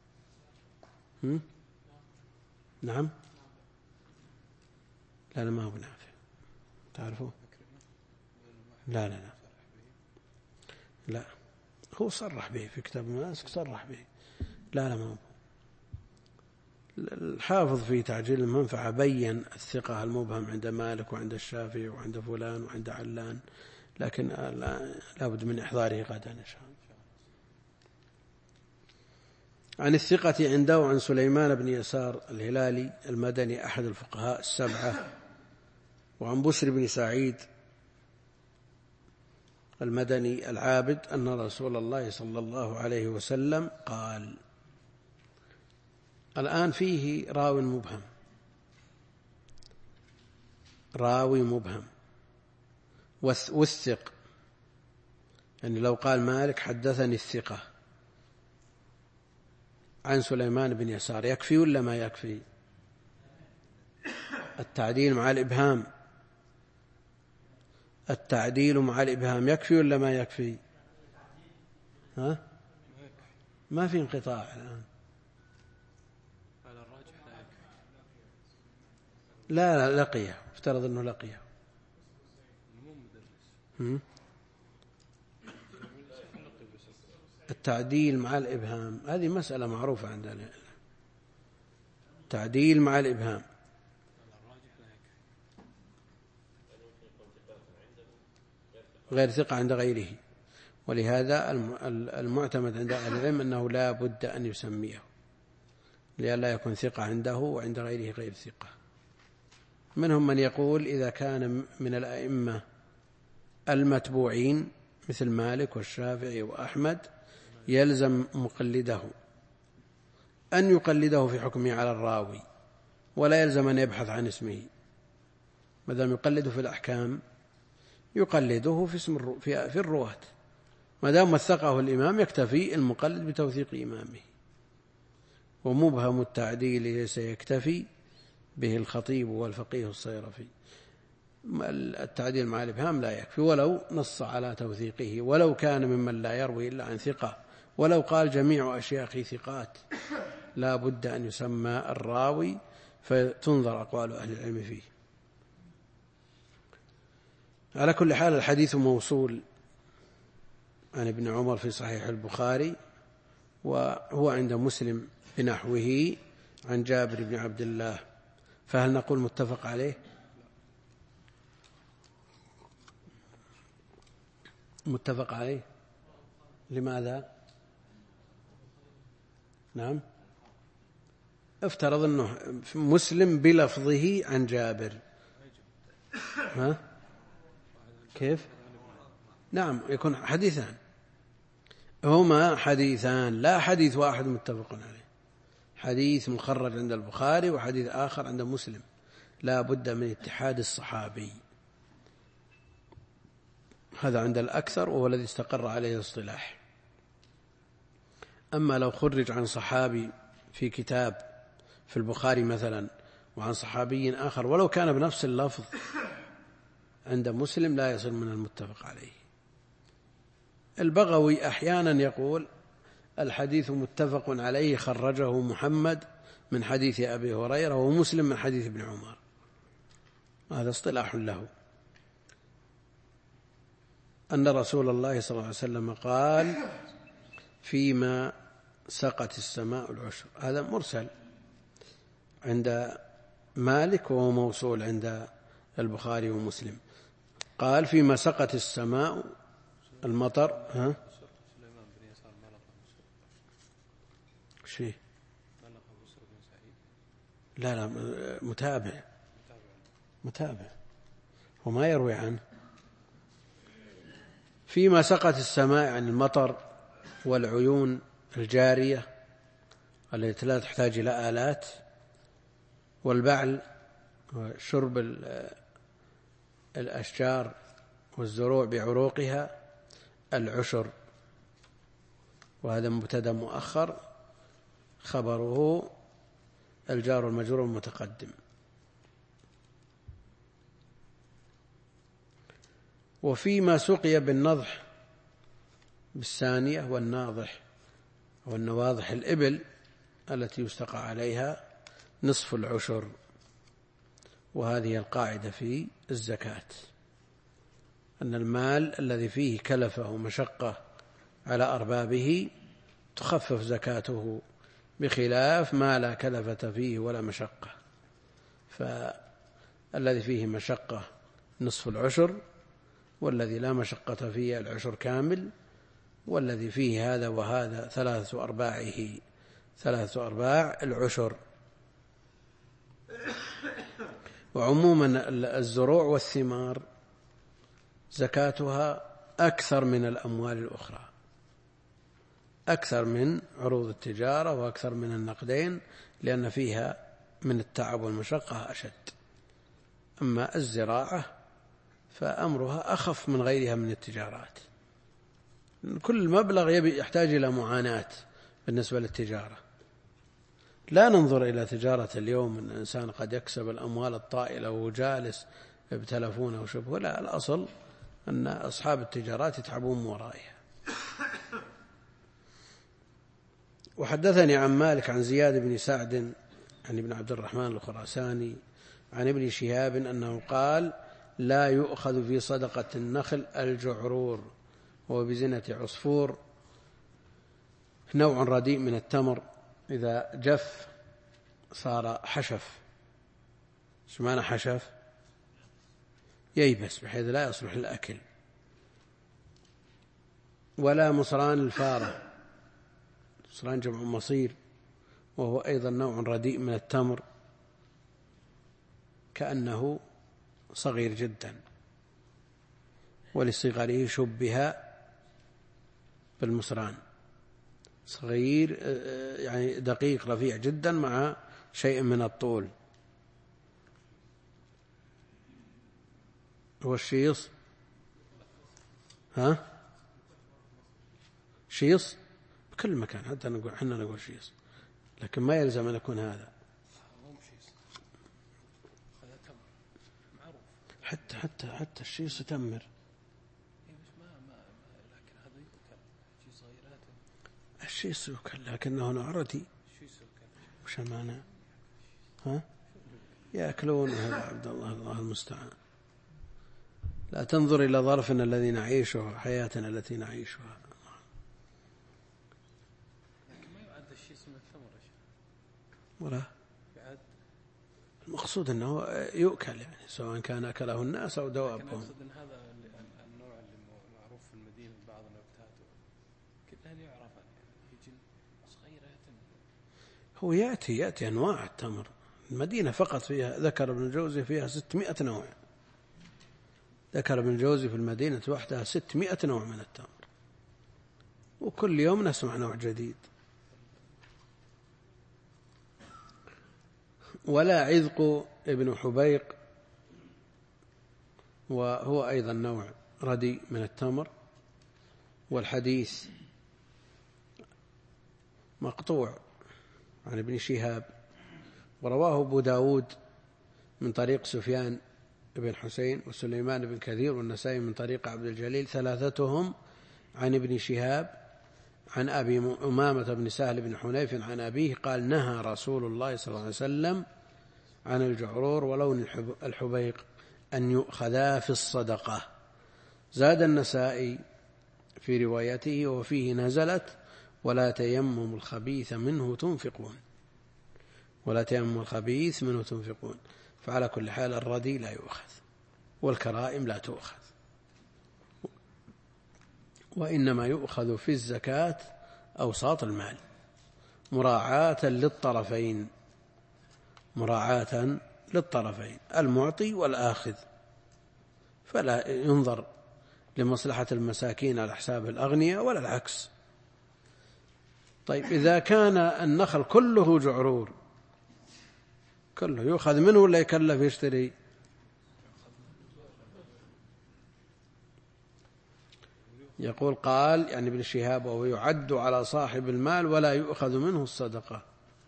نعم، لا ما هو نافع، تعرفه؟ لا هو صرح به في كتاب المناسك، صرح به. لا ما هو. الحافظ في تعجيل المنفعة بين الثقة المبهم عند مالك وعند الشافعي وعند فلان وعند علان، لكن لا بد من إحضاره غدا إن شاء الله. عن الثقة عنده عن سليمان بن يسار الهلالي المدني أحد الفقهاء السبعة، وعن بشر بن سعيد المدني العابد أن رسول الله صلى الله عليه وسلم قال. الآن فيه راوي مبهم والثق، يعني لو قال مالك حدثني الثقة عن سليمان بن يسار يكفي ولا ما يكفي؟ التعديل مع الإبهام يكفي ولا ما يكفي؟ ما في انقطاع الآن. لا لقيه، افترض أنه لقيه. التعديل مع الإبهام هذه مسألة معروفة عندنا. تعديل مع الإبهام غير ثقة عند غيره، ولهذا المعتمد عند أهل العلم أنه لا بد أن يسميه، لئلا يكون ثقة عنده وعند غيره غير ثقة. منهم من يقول إذا كان من الأئمة المتبوعين مثل مالك والشافعي وأحمد يلزم مقلده أن يقلده في حكمه على الراوي، ولا يلزم أن يبحث عن اسمه. ما دام يقلده في الأحكام يقلده في الرواة، ما دام وثقه الإمام يكتفي المقلد بتوثيق إمامه. ومبهم التعديل سيكتفي به الخطيب والفقيه الصيرفي. التعديل مع الإبهام لا يكفي ولو نص على توثيقه، ولو كان ممن لا يروي إلا عن ثقة، ولو قال جميع أشياخ ثقات، لا بد أن يسمى الراوي فتنظر أقوال أهل العلم فيه. على كل حال الحديث موصول عن ابن عمر في صحيح البخاري، وهو عند مسلم بنحوه عن جابر بن عبد الله فهل نقول متفق عليه؟ متفق عليه. لماذا؟ نعم، افترض أنه مسلم بلفظه عن جابر. ها؟ كيف؟ نعم، يكون حديثان، هما حديثان، لا حديث واحد متفق عليه، حديث مخرج عند البخاري وحديث آخر عند مسلم، لا بد من اتحاد الصحابي، هذا عند الأكثر وهو الذي استقر عليه الاصطلاح. أما لو خرج عن صحابي في كتاب في البخاري مثلا وعن صحابي آخر ولو كان بنفس اللفظ عند مسلم لا يصل من المتفق عليه. البغوي أحيانا يقول الحديث متفق عليه خرجه محمد من حديث أبي هريرة ومسلم من حديث ابن عمر، هذا اصطلاح له. أن رسول الله صلى الله عليه وسلم قال فيما سقت السماء العشر، هذا مرسل عند مالك وهو موصول عند البخاري ومسلم. قال فيما سقت السماء المطر. ها؟ شيء لا متابع وما يروي عنه. فيما سقت السماء عن المطر والعيون الجارية التي لا تحتاج إلى آلات، والبعل وشرب الأشجار والزروع بعروقها العشر، وهذا مبتدأ مؤخر خبره الجار والمجرور المتقدم. وفيما سقي بالنضح بالثانية والناضح والنواضح الإبل التي يستقى عليها نصف العشر، وهذه القاعدة في الزكاة، أن المال الذي فيه كلفة ومشقة على أربابه تخفف زكاته، بخلاف ما لا كلفة فيه ولا مشقة، فالذي فيه مشقة نصف العشر، والذي لا مشقة فيه العشر كامل، والذي فيه هذا وهذا ثلاثة أرباع العشر. وعموما الزروع والثمار زكاتها أكثر من الأموال الأخرى، أكثر من عروض التجارة وأكثر من النقدين، لأن فيها من التعب والمشقة أشد. أما الزراعة فأمرها أخف من غيرها من التجارات، كل مبلغ يحتاج إلى معاناة بالنسبة للتجارة. لا ننظر إلى تجارة اليوم أن الإنسان قد يكسب الأموال الطائلة وهو جالس بتلفونه وشبهه، لا، الأصل أن أصحاب التجارات يتعبون ورائها. وحدثني عن مالك عن زياد بن سعد عن ابن عبد الرحمن الخراساني عن ابن شهاب أنه قال لا يؤخذ في صدقة النخل الجعرور، وهو بزنة عصفور، نوع رديء من التمر إذا جف صار حشف. ايش معنى حشف؟ ييبس بحيث لا يصلح للأكل. ولا مصران الفارة، مصران جمع مصير، وهو أيضا نوع رديء من التمر كأنه صغير جدا، ولصغره شبه بالمصران، صغير يعني دقيق رفيع جدا مع شيء من الطول. هو الشيص. ها؟ شيص بكل مكان، حتى نقول حنا نقول شيص، لكن ما يلزم أن يكون هذا. حتى الشيص يتمر. الشيص يؤكل لكنه نوع رديء. وش المعنى؟ ها؟ يأكلون هذا عبد الله المستعان. لا تنظر إلى ظرفنا الذي نعيشه، حياتنا التي نعيشها. لكن ما يعد الشيء من الثمر ولا المقصود أنه يؤكل يعني سواء كان أكله الناس أو دوابهم. أقصد أن هذا النوع اللي معروف في المدينة بعض النباتات كلها يعرف يجي صغيرة. هو يأتي أنواع التمر. المدينة فقط فيها، ذكر ابن الجوزي فيها 600 نوع. ذكر ابن الجوزي في المدينة وحدها 600 نوع من التمر، وكل يوم نسمع نوع جديد. ولا عذق ابن حبيق، وهو أيضا نوع ردي من التمر. والحديث مقطوع عن ابن شهاب، ورواه أبو داود من طريق سفيان بن حسين وسليمان بن كثير والنسائي من طريق عبد الجليل، ثلاثتهم عن ابن شهاب عن أبي أمامة بن سهل بن حنيف عن أبيه قال: نهى رسول الله صلى الله عليه وسلم عن الجعرور ولون الحبيق أن يؤخذا في الصدقة. زاد النسائي في روايته وفيه نزلت: ولا تيمموا الخبيث منه تنفقون. ولا تيمموا الخبيث منه تنفقون. فعلى كل حال الردي لا يؤخذ، والكرائم لا تؤخذ، وإنما يؤخذ في الزكاة أوساط المال مراعاة للطرفين، مراعاة للطرفين المعطي والآخذ، فلا ينظر لمصلحة المساكين على حساب الأغنياء ولا العكس. طيب إذا كان النخل كله جعرور كله يؤخذ منه ولا يكلف يشتري؟ يقول قال يعني ابن شهاب: وهو يعد على صاحب المال ولا يؤخذ منه الصدقة.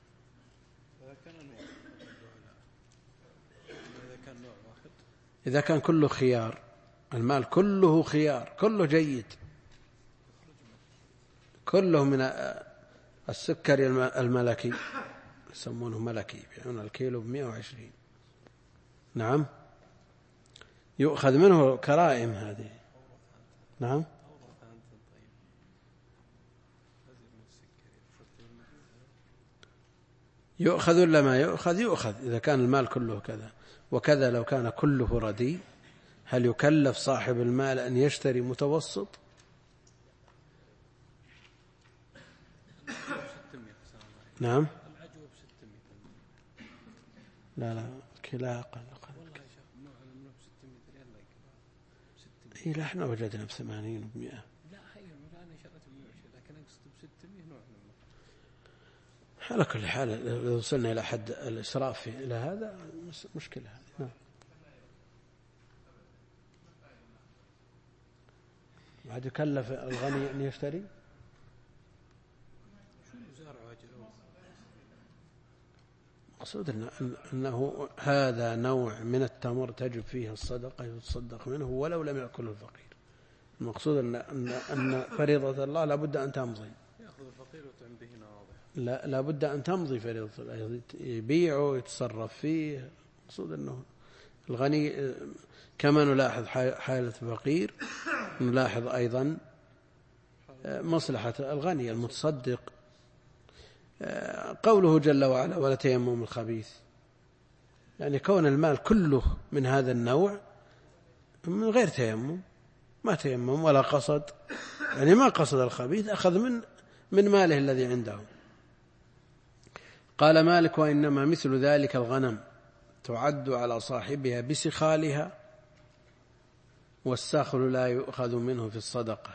إذا كان كله خيار، المال كله خيار، كله جيد، كله من السكر الملكي، يسمونه ملكي، يبيعون الكيلو ب120. نعم، يؤخذ منه كرائم هذه. نعم، يؤخذ ولا ما يؤخذ؟ يؤخذ إذا كان المال كله كذا. وكذا لو كان كله ردي، هل يكلف صاحب المال أن يشتري متوسط؟ نعم، لا كلا أقل. إيه لا، احنا وجدنا ب80 و100. على كل حال لو وصلنا إلى حد الإسراف إلى هذا مشكلة. نعم، بعد يكلف الغني أن يشتري. مقصود أنه هذا نوع من التمر تجب فيه الصدقة، يتصدق منه ولو لم يأكله الفقير. المقصود أن فريضة الله لابد أن تمضي. يأخذ الفقير ويطعم به واضح. لا بد أن تمضي فريضة الله، يبيعه يتصرف فيه. المقصود أنه الغني كما نلاحظ حالة الفقير، نلاحظ أيضا مصلحة الغني المتصدق. قوله جل وعلا: ولا تيمموا الخبيث، يعني كون المال كله من هذا النوع من غير تيمم، ما تيمم ولا قصد، يعني ما قصد الخبيث، أخذ من ماله الذي عنده. قال مالك: وإنما مثل ذلك الغنم تعد على صاحبها بسخالها، والسخل لا يؤخذ منه في الصدقة.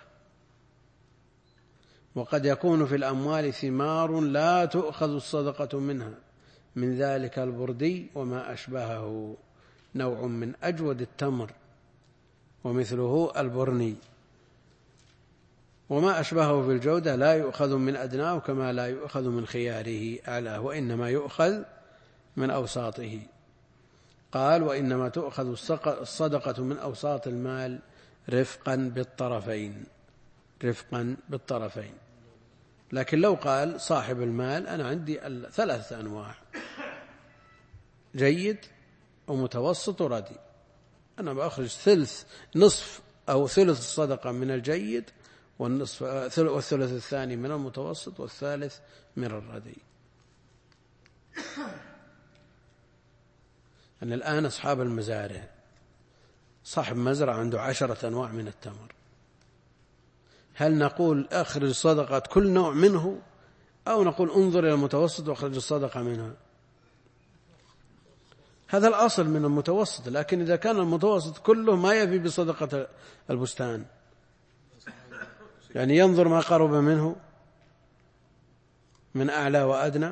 وقد يكون في الأموال ثمار لا تؤخذ الصدقة منها، من ذلك البردي وما أشبهه، نوع من أجود التمر، ومثله البرني. وما أشبهه في الجودة لا يؤخذ من أدناه كما لا يؤخذ من خياره أعلاه، وإنما يؤخذ من أوساطه. قال: وإنما تؤخذ الصدقة من أوساط المال رفقا بالطرفين، رفقا بالطرفين. لكن لو قال صاحب المال: أنا عندي 3 أنواع، جيد ومتوسط وردي، أنا بأخرج نصف أو ثلث الصدقة من الجيد، والثلث الثاني من المتوسط، والثالث من الردي. أن الآن أصحاب المزارع، صاحب مزرعة عنده 10 أنواع من التمر، هل نقول أخرج صدقة كل نوع منه، أو نقول انظر إلى المتوسط واخرج الصدقة منها؟ هذا الأصل من المتوسط، لكن إذا كان المتوسط كله ما يفي بصدقة البستان، يعني ينظر ما قرب منه من أعلى وأدنى.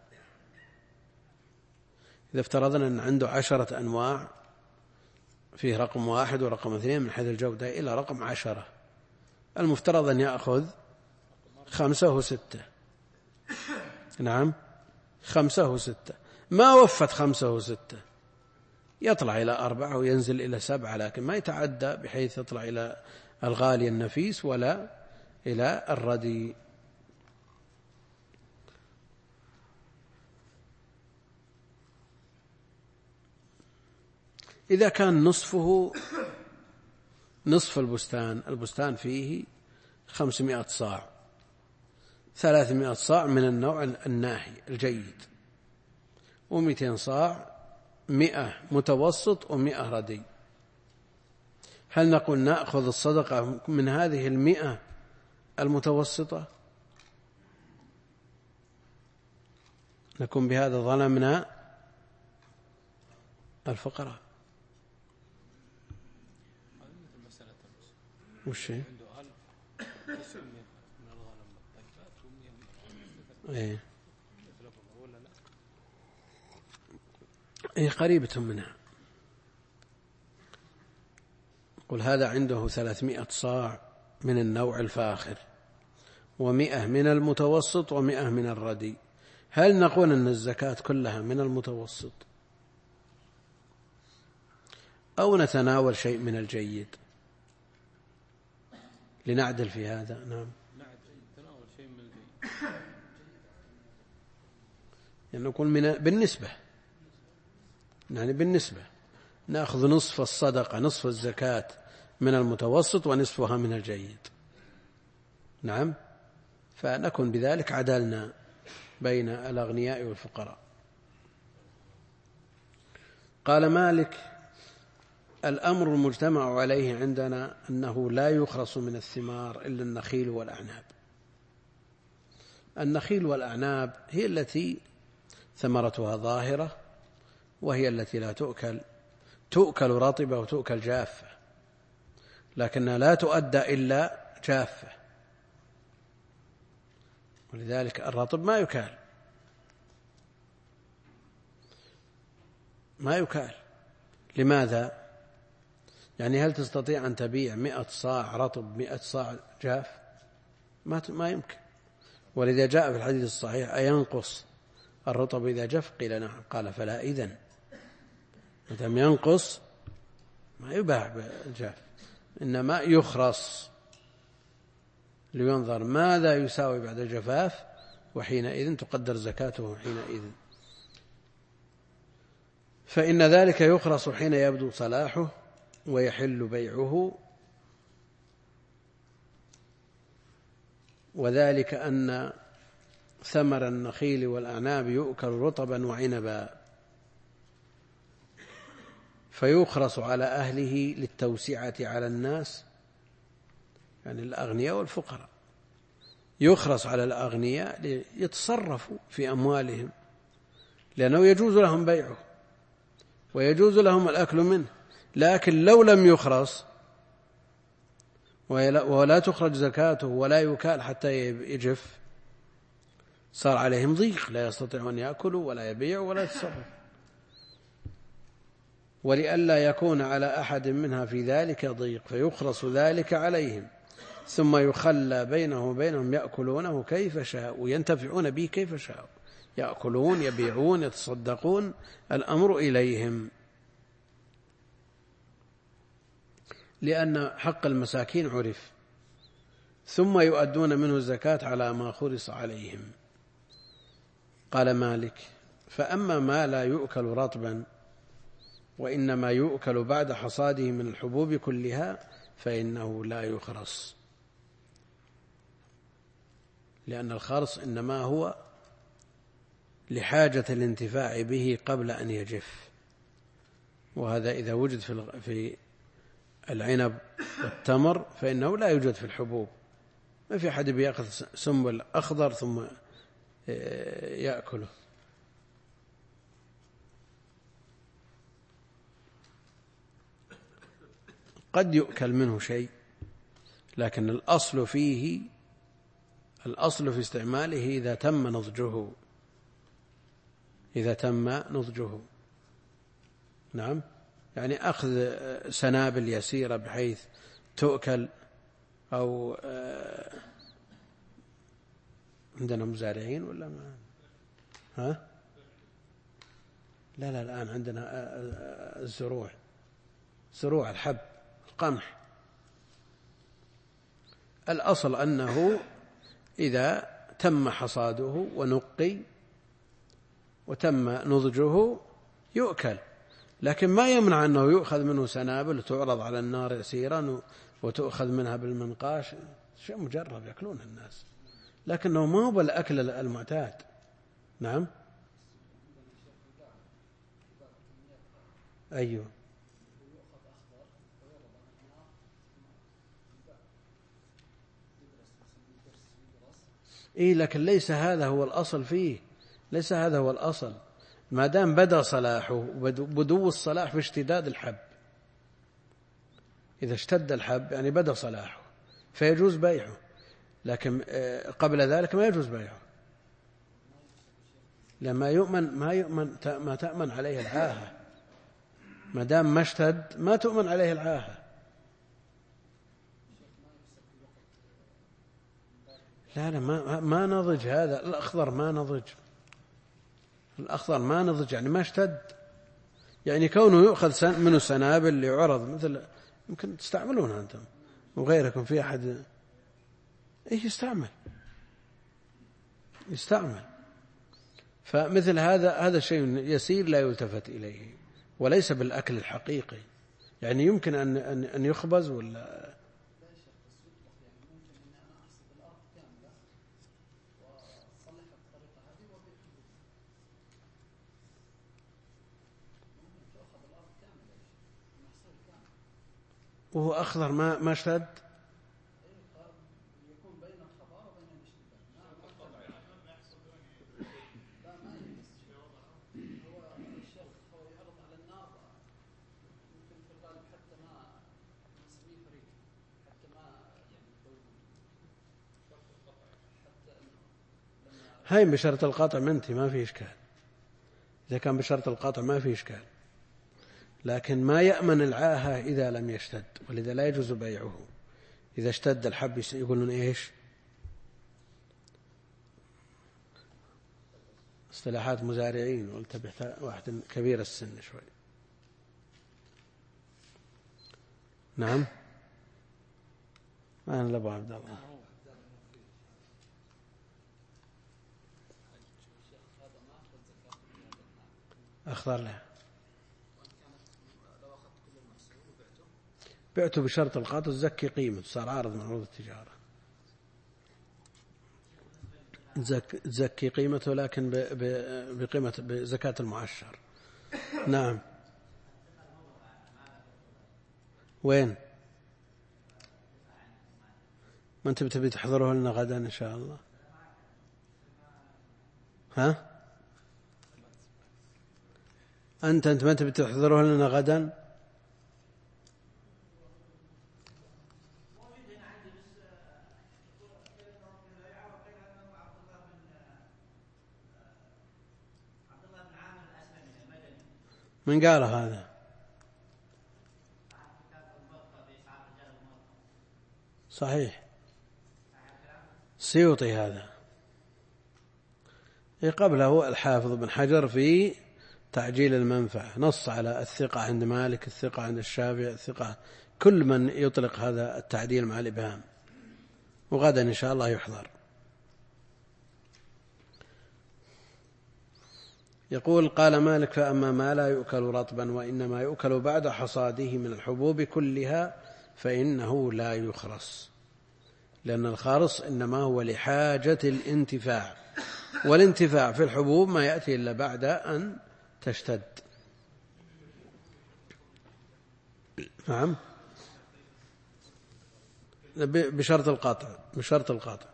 إذا افترضنا أن عنده 10 أنواع، فيه رقم 1 ورقم 2 من حيث الجودة إلى رقم 10، المفترض أن يأخذ 5 و6. نعم 5 و6، ما وفت 5 و6 يطلع إلى 4 وينزل إلى 7، لكن ما يتعدى بحيث يطلع إلى الغالي النفيس ولا إلى الردي. إذا كان نصفه نصف البستان فيه 500 صاع، 300 صاع من النوع الناهي الجيد، و200 صاع، 100 متوسط و100 ردي، هل نقول نأخذ الصدقة من هذه 100 المتوسطة؟ نكون بهذا ظلمنا الفقراء. وش إيه قريبة منها. قل هذا عنده 300 صاع من النوع الفاخر، و100 من المتوسط، و100 من الردي، هل نقول أن الزكاة كلها من المتوسط، أو نتناول شيء من الجيد لنعدل في هذا؟ نعم نتناول شيء من الجيد، يعني نقول بالنسبة، يعني بالنسبة نأخذ نصف الصدقة، نصف الزكاة من المتوسط ونصفها من الجيد. نعم، فنكون بذلك عدلنا بين الأغنياء والفقراء. قال مالك: الأمر المجتمع عليه عندنا أنه لا يخرص من الثمار إلا النخيل والأعناب. النخيل والأعناب هي التي ثمرتها ظاهرة، وهي التي لا تؤكل رطبة وتؤكل جافة، لكنها لا تؤدى إلا جافة، ولذلك الرطب ما يكال. لماذا؟ يعني هل تستطيع أن تبيع 100 صاع رطب 100 صاع جاف؟ ما يمكن. ولذا جاء في الحديث الصحيح: أينقص الرطب إذا جف؟ قيل نعم. قال: فلا إذن، متى ينقص ما يباع بالجاف، إنما يخرص لينظر ماذا يساوي بعد الجفاف، وحينئذ تقدر زكاته حينئذ، فإن ذلك يخرص حين يبدو صلاحه ويحل بيعه. وذلك أن ثمر النخيل والأعناب يؤكل رطبا وعنبا، فيخرص على أهله للتوسعة على الناس، يعني الأغنياء والفقراء. يخرص على الأغنياء ليتصرفوا في أموالهم، لأنه يجوز لهم بيعه ويجوز لهم الأكل منه. لكن لو لم يخرص ولا تخرج زكاته ولا يكال حتى يجف، صار عليهم ضيق، لا يستطيعون أن يأكلوا ولا يبيعوا ولا يتصرفوا. ولئلا يكون على أحد منها في ذلك ضيق فيخرص ذلك عليهم، ثم يخلى بينه وبينهم يأكلونه كيف شاء وينتفعون به كيف شاء، يأكلون يبيعون يتصدقون، الأمر إليهم، لأن حق المساكين عرف، ثم يؤدون منه الزكاة على ما خرص عليهم. قال مالك: فأما ما لا يؤكل رطبا وإنما يؤكل بعد حصاده من الحبوب كلها فإنه لا يخرص، لأن الخرص إنما هو لحاجة الانتفاع به قبل أن يجف، وهذا إذا وجد في العنب والتمر فإنه لا يوجد في الحبوب. ما في أحد بيأخذ سنبل أخضر ثم يأكله. قد يؤكل منه شيء، لكن الأصل في استعماله إذا تم نضجه. نعم، يعني أخذ سنابل يسيرة بحيث تؤكل، أو عندنا مزارعين ولا ما؟ ها؟ لا الآن عندنا زروع الحب، القمح. الأصل أنه إذا تم حصاده ونقي وتم نضجه يؤكل، لكن ما يمنع أنه يؤخذ منه سنابل وتعرض على النار يسيرا وتؤخذ منها بالمنقاش. شيء مجرب يأكلون الناس، لكنه ما هو بالأكل المعتاد. نعم. أيوه. لكن ليس هذا هو الأصل فيه، ليس هذا هو الأصل. ما دام بدأ صلاحه، بدو الصلاح في اشتداد الحب. إذا اشتد الحب يعني بدأ صلاحه فيجوز بيعه، لكن قبل ذلك ما يجوز بيعه. لما ما تأمن عليه العاهة. ما دام ما اشتد ما تؤمن عليه العاهة. لا ما نضج هذا الأخضر، ما نضج يعني ما اشتد. يعني كونه يؤخذ منه سنابل ليعرض، مثل يمكن تستعملونها أنتم وغيركم، في أحد يستعمل. فمثل هذا شيء يسير لا يلتفت إليه، وليس بالأكل الحقيقي. يعني يمكن أن يخبز ولا وهو أخضر ما اشتد. هاي بشرط القطع منتي ما في إشكال. إذا كان بشرط القطع ما في إشكال، لكن ما يأمن العاهة إذا لم يشتد، ولذا لا يجوز بيعه. إذا اشتد الحب يقولون إيش؟ اصطلاحات مزارعين، وانتبه واحد كبير السن شوي. نعم. ما أنا لأبو عبد الله. أخضر له بعته بشرط القطع تزكي قيمة، صار عارض من عروض التجارة، تزكي قيمته لكن بقيمة بزكاة المعشر. نعم. وين؟ ما أنت بتبي تحضره لنا غدا إن شاء الله؟ ها؟ أنت ما تبي تحضره لنا غدا؟ من قال هذا؟ صحيح، السيوطي هذا. قبله الحافظ بن حجر في تعجيل المنفعة، نص على الثقة عند مالك، الثقة عند الشافعي، الثقة، كل من يطلق هذا التعديل مع الإبهام. وغدا إن شاء الله يحضر. يقول: قال مالك: فأما ما لا يؤكل رطبا وإنما يؤكل بعد حصاده من الحبوب كلها فإنه لا يخرص، لأن الخرص إنما هو لحاجة الانتفاع، والانتفاع في الحبوب ما يأتي إلا بعد أن تشتد. نعم، بشرط القطع، بشرط القطع.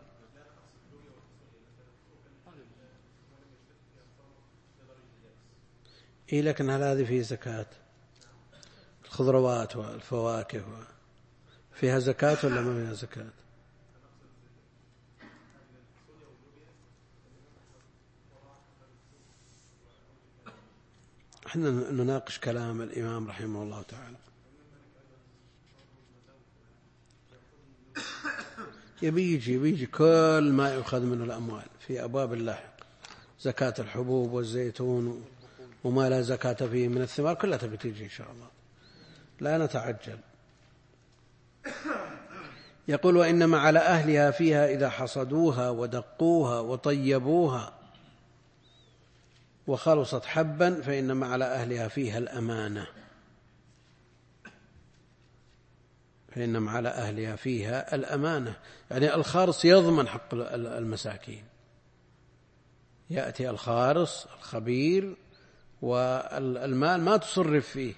إيه، لكن هل هذه فيه زكاة؟ الخضروات والفواكه فيها زكاة ولا ما فيها زكاة؟ احنا نناقش كلام الإمام رحمه الله تعالى. يبيجي كل ما يؤخذ منه الأموال في أبواب اللاحق، زكاة الحبوب والزيتون وما لا زكاة فيه من الثمار كلها تبتيجي إن شاء الله، لا نتعجل. يقول: وإنما على أهلها فيها إذا حصدوها ودقوها وطيبوها وخلصت حبا فإنما على أهلها فيها الأمانة، فإنما على أهلها فيها الأمانة، يعني الخارص يضمن حق المساكين. يأتي الخارص الخبير والمال ما تصرف فيه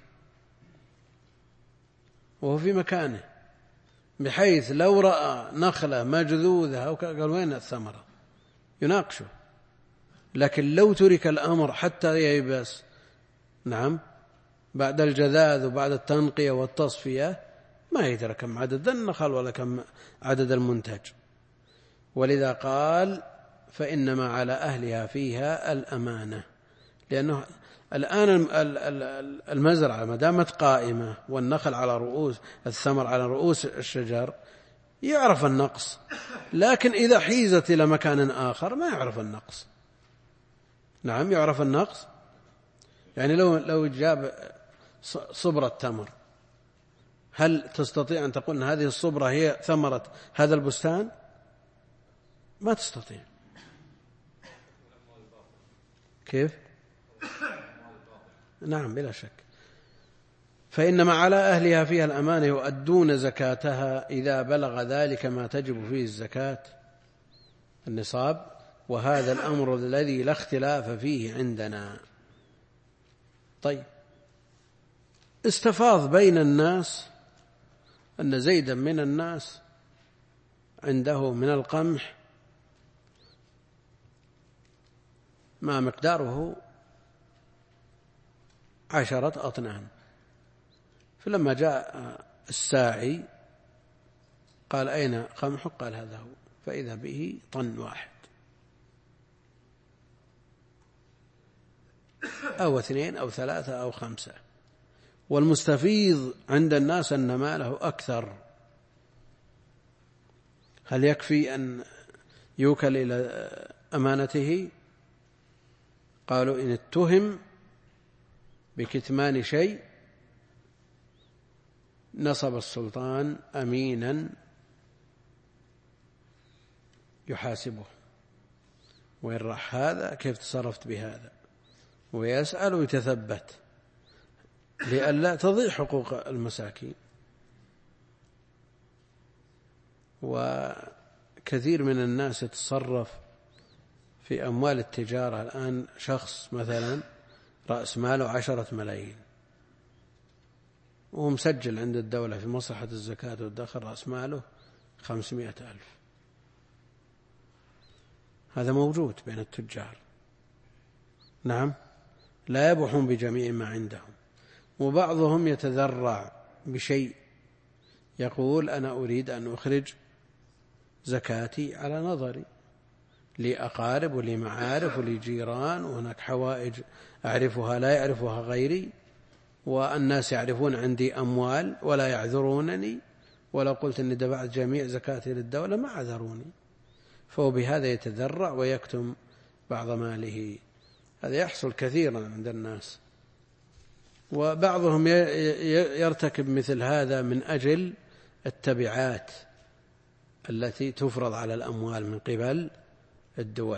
وهو في مكانه، بحيث لو رأى نخلة مجذوذة أو قال وين الثمرة يناقشه، لكن لو ترك الأمر حتى ييبس، نعم، بعد الجذاذ وبعد التنقية والتصفية ما يدرى كم عدد النخل ولا كم عدد المنتج. ولذا قال: فإنما على أهلها فيها الأمانة، لأنه الآن المزرعة ما دامت قائمة والنخل على رؤوس الثمر على رؤوس الشجر يعرف النقص، لكن إذا حيزت إلى مكان آخر ما يعرف النقص. نعم، يعرف النقص. يعني لو جاب صبرة تمر، هل تستطيع أن تقول أن هذه الصبرة هي ثمرة هذا البستان؟ ما تستطيع. كيف؟ نعم، بلا شك. فإنما على أهلها فيها الأمانة يؤدون زكاتها إذا بلغ ذلك ما تجب فيه الزكاة النصاب، وهذا الأمر الذي لا اختلاف فيه عندنا. طيب، استفاض بين الناس أن زيدا من الناس عنده من القمح ما مقداره 10 أطنان، فلما جاء الساعي قال: أين قمحك؟ قال: هذا هو، فإذا به طن واحد أو 2 أو 3 أو 5. والمستفيض عند الناس أن ماله أكثر. هل يكفي أن يوكل إلى أمانته؟ قالوا: إن اتهم بكتمان شيء نصب السلطان أمينا يحاسبه ويرح هذا كيف تصرفت بهذا، ويسأل ويتثبت لئلا تضيع حقوق المساكين. وكثير من الناس يتصرف في أموال التجارة. الآن شخص مثلا رأس ماله 10 ملايين وهو مسجل عند الدولة في مصلحة الزكاة والدخل رأس ماله 500,000. هذا موجود بين التجار. نعم، لا يبحون بجميع ما عندهم، وبعضهم يتذرع بشيء، يقول: أنا أريد أن أخرج زكاتي على نظري، لي أقارب ولي معارف ولي جيران، وهناك حوائج أعرفها لا يعرفها غيري، والناس يعرفون عندي أموال ولا يعذرونني، ولو قلت أني دفعت جميع زكاتي للدولة ما عذروني. فهو بهذا يتذرع ويكتم بعض ماله. هذا يحصل كثيرا عند الناس، وبعضهم يرتكب مثل هذا من أجل التبعات التي تفرض على الأموال من قبل الدول.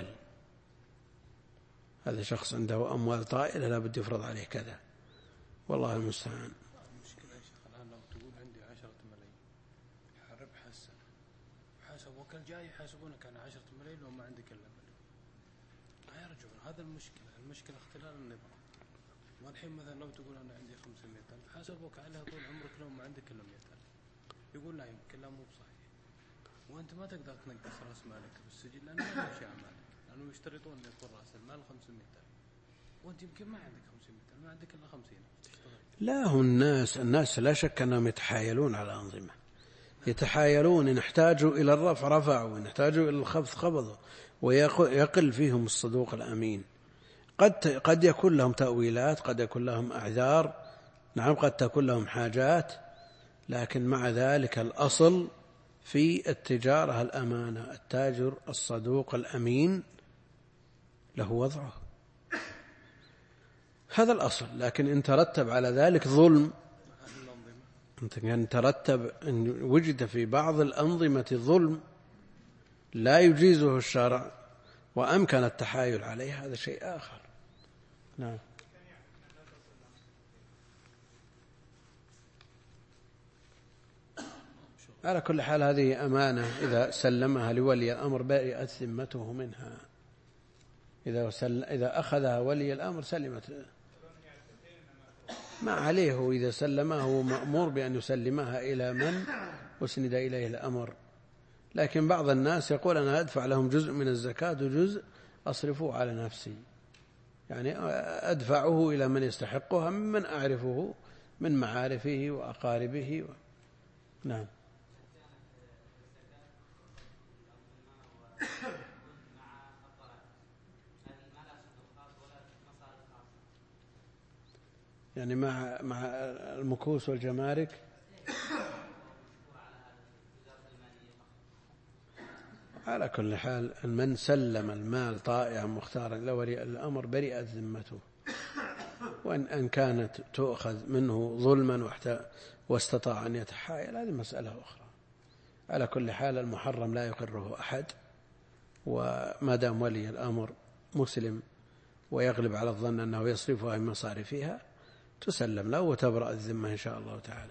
هذا شخص عنده أموال طائلة لا بد يفرض عليه كذا، والله المستعان. المشكلة يا شيخ الآن لو تقول عندي 10 ملايين ربح هسه، حاسب وكل جاي يحاسبونك على 10 ملايين وما عندك إلا مليون، ما يرجعون. هذا المشكلة اختلال النظام، ما الحين مثلا لو تقول أنا عندي 500,000 حاسبوك عليها طول عمرك لو ما عندك إلا 100,000 يقول لا يمكن لا مو بصحيح، وأنت ما تقدر تنقص رأس مالك بالسجل لأنه ما يمشي أعمالك، لأنه يشترطون أن يكون رأس المال 500,000 وأنت يمكن ما عندك 500,000 ما عندك إلا 50 تشتغل. لا، هم الناس لا شك أنهم يتحايلون على الأنظمة، يتحايلون، إن احتاجوا إلى الرفع رفعوا، وإن احتاجوا إلى الخفض خفضوا، ويقل فيهم الصدوق الأمين. قد يكون لهم تأويلات، قد يكون لهم أعذار، نعم قد تكون لهم حاجات، لكن مع ذلك الأصل في التجارة الأمانة، التاجر الصدوق الأمين له وضعه، هذا الأصل. لكن إن ترتب على ذلك ظلم، إن ترتب إن وجد في بعض الأنظمة ظلم لا يجيزه الشرع وأمكن التحايل عليه، هذا شيء آخر. نعم. على كل حال هذه أمانة، إذا سلمها لولي الأمر برئت ذمته منها، إذا أخذها ولي الأمر سلمت ما عليه، إذا سلمه هو مأمور بأن يسلمها إلى من أسند إليه الأمر. لكن بعض الناس يقول أنا أدفع لهم جزء من الزكاة وجزء أصرفه على نفسي، يعني أدفعه إلى من يستحقها ممن أعرفه من معارفه وأقاربه نعم. يعني مع المكوس والجمارك على كل حال، من سلم المال طائعا مختارا لولي الأمر برئت ذمته، وإن كانت تؤخذ منه ظلما واستطاع أن يتحايل هذه مسألة أخرى. على كل حال المحرم لا يقره أحد، وما دام ولي الأمر مسلم ويغلب على الظن أنه يصرفها من مصارفها تسلم له وتبرأ الذمة إن شاء الله تعالى.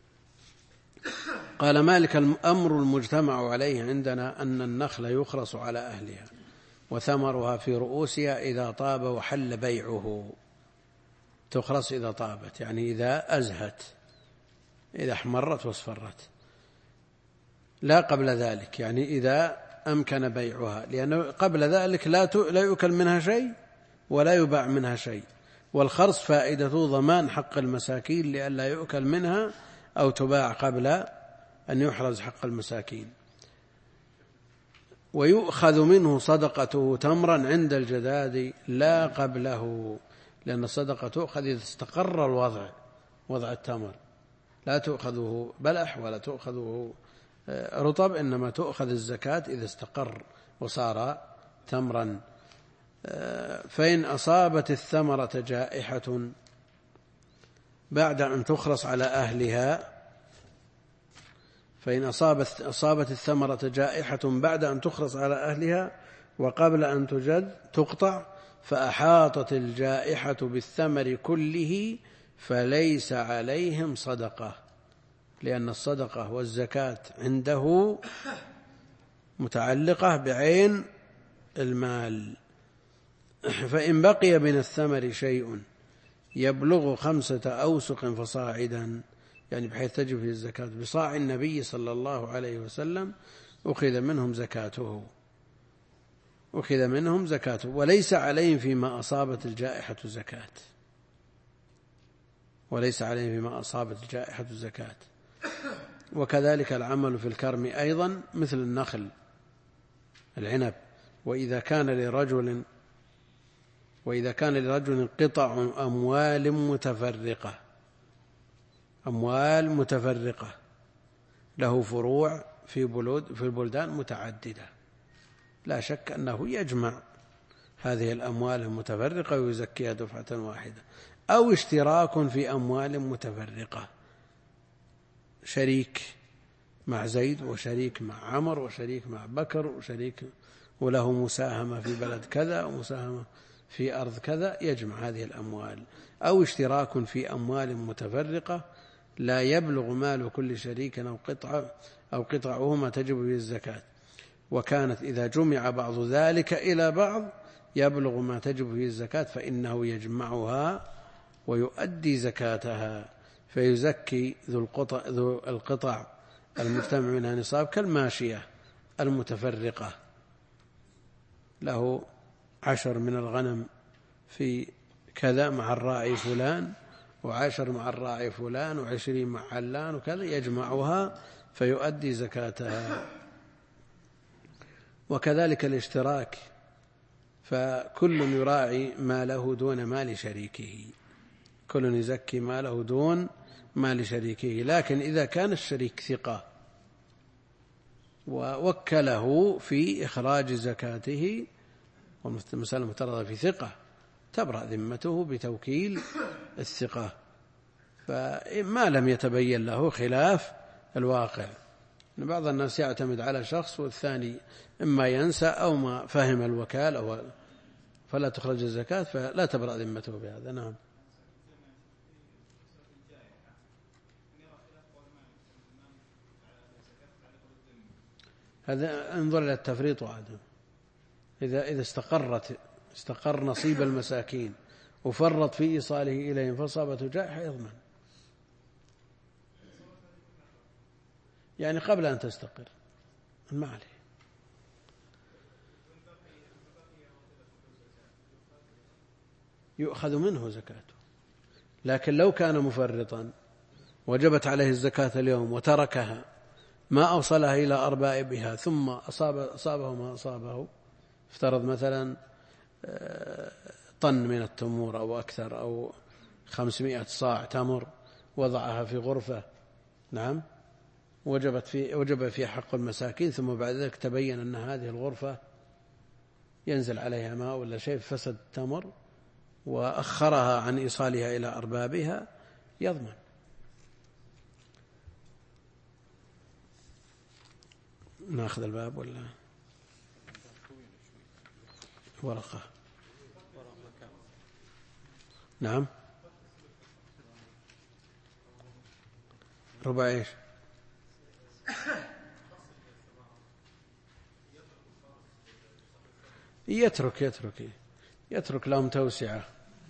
قال مالك الأمر المجتمع عليه عندنا أن النخل يخرص على أهلها وثمرها في رؤوسها إذا طاب وحل بيعه. تخرص إذا طابت، يعني إذا أزهت، إذا احمرت واصفرت، لا قبل ذلك، يعني إذا أمكن بيعها، لأنه قبل ذلك لا يؤكل منها شيء ولا يباع منها شيء. والخرص فائدته ضمان حق المساكين لئلا يؤكل منها أو تباع قبل أن يحرز حق المساكين. ويؤخذ منه صدقته تمرا عند الجداد لا قبله، لأن الصدقة تؤخذ إذا استقر وضع التمر، لا تؤخذه بلح ولا تؤخذه رطب، إنما تؤخذ الزكاة إذا استقر وصار تمرا. فإن أصابت الثمرة جائحة بعد أن تخرص على أهلها، فإن أصابت الثمرة جائحة بعد أن تخرص على أهلها وقبل أن تجد تقطع، فأحاطت الجائحة بالثمر كله فليس عليهم صدقة، لأن الصدقة والزكاة عنده متعلقة بعين المال. فإن بقي من الثمر شيء يبلغ 5 أوسق فصاعدا، يعني بحيث تجب فيه الزكاة بصاع النبي صلى الله عليه وسلم، أخذ منهم زكاته وليس عليهم فيما أصابت الجائحة زكاة. وكذلك العمل في الكرم أيضا مثل النخل العنب. وإذا كان لرجل قطع أموال متفرقة له فروع في البلدان متعددة، لا شك أنه يجمع هذه الأموال المتفرقة ويزكيها دفعة واحدة. أو اشتراك في أموال متفرقة، شريك مع زيد وشريك مع عمر وشريك مع بكر وشريك وله مساهمة في بلد كذا ومساهمة في أرض كذا، يجمع هذه الأموال. أو اشتراك في أموال متفرقة لا يبلغ مال كل شريك أو قطعهما تجب به الزكاة، وكانت إذا جمع بعض ذلك إلى بعض يبلغ ما تجب به الزكاة فإنه يجمعها ويؤدي زكاتها، فيزكي ذو القطع المجتمع منها نصاب كالماشية المتفرقة، له 10 من الغنم في كذا مع الراعي فلان، 10 مع الراعي فلان، 20 مع علان، وكذا، يجمعها فيؤدي زكاتها. وكذلك الاشتراك، فكل يراعي ماله دون مال شريكه، كل يزكي ماله دون مال شريكه. لكن إذا كان الشريك ثقة ووكله في إخراج زكاته، والمسألة مفترضة في ثقة، تبرأ ذمته بتوكيل الثقة، فما لم يتبين له خلاف الواقع. بعض الناس يعتمد على شخص والثاني إما ينسى أو ما فهم الوكالة فلا تخرج الزكاة، فلا تبرأ ذمته بهذا. نعم. هذا انظر إلى التفريط وعدم. إذا استقر نصيب المساكين وفرط في إيصاله إليهم فأصابته جائحة يضمن، يعني قبل أن تستقر ما عليه. يؤخذ منه زكاته، لكن لو كان مفرطا وجبت عليه الزكاة اليوم وتركها ما أوصلها إلى أربابها ثم أصابه ما أصابه، افترض مثلا طن من التمور أو أكثر أو 500 صاع تمر، وضعها في غرفة، نعم، وجب في حق المساكين، ثم بعد ذلك تبين أن هذه الغرفة ينزل عليها ماء ولا شيء فسد التمر وأخرها عن إيصالها إلى أربابها، يضمن. ناخذ الباب ولا ورقة؟ نعم. ربع إيش؟ يترك لهم توسعة.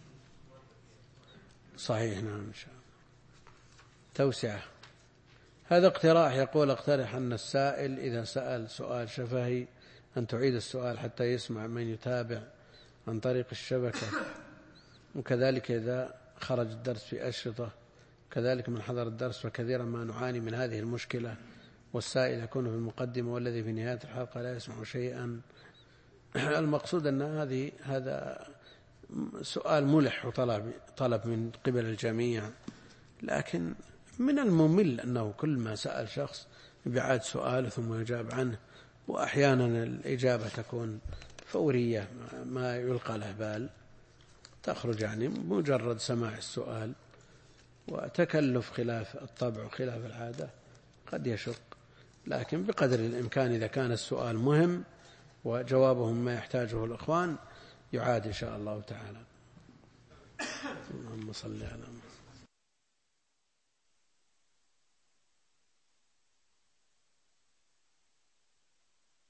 صحيح، نعم، إن شاء الله توسعة. هذا اقتراح، يقول اقترح أن السائل إذا سأل سؤال شفهي أن تعيد السؤال حتى يسمع من يتابع عن طريق الشبكة، وكذلك إذا خرج الدرس في أشرطة، كذلك من حضر الدرس، وكثيرا ما نعاني من هذه المشكلة، والسائل يكون في المقدمة والذي في نهاية الحلقة لا يسمع شيئا. المقصود أن هذا سؤال ملح وطلب من قبل الجميع، لكن من الممل أنه كل ما سأل شخص يعاد سؤال ثم يجاب عنه، وأحيانا الإجابة تكون فورية ما يلقى له بال، تخرج يعني مجرد سماع السؤال، وتكلف خلاف الطبع وخلاف العادة قد يشق. لكن بقدر الإمكان إذا كان السؤال مهم وجوابهم ما يحتاجه الإخوان يعاد إن شاء الله تعالى. اللهم صل على محمد.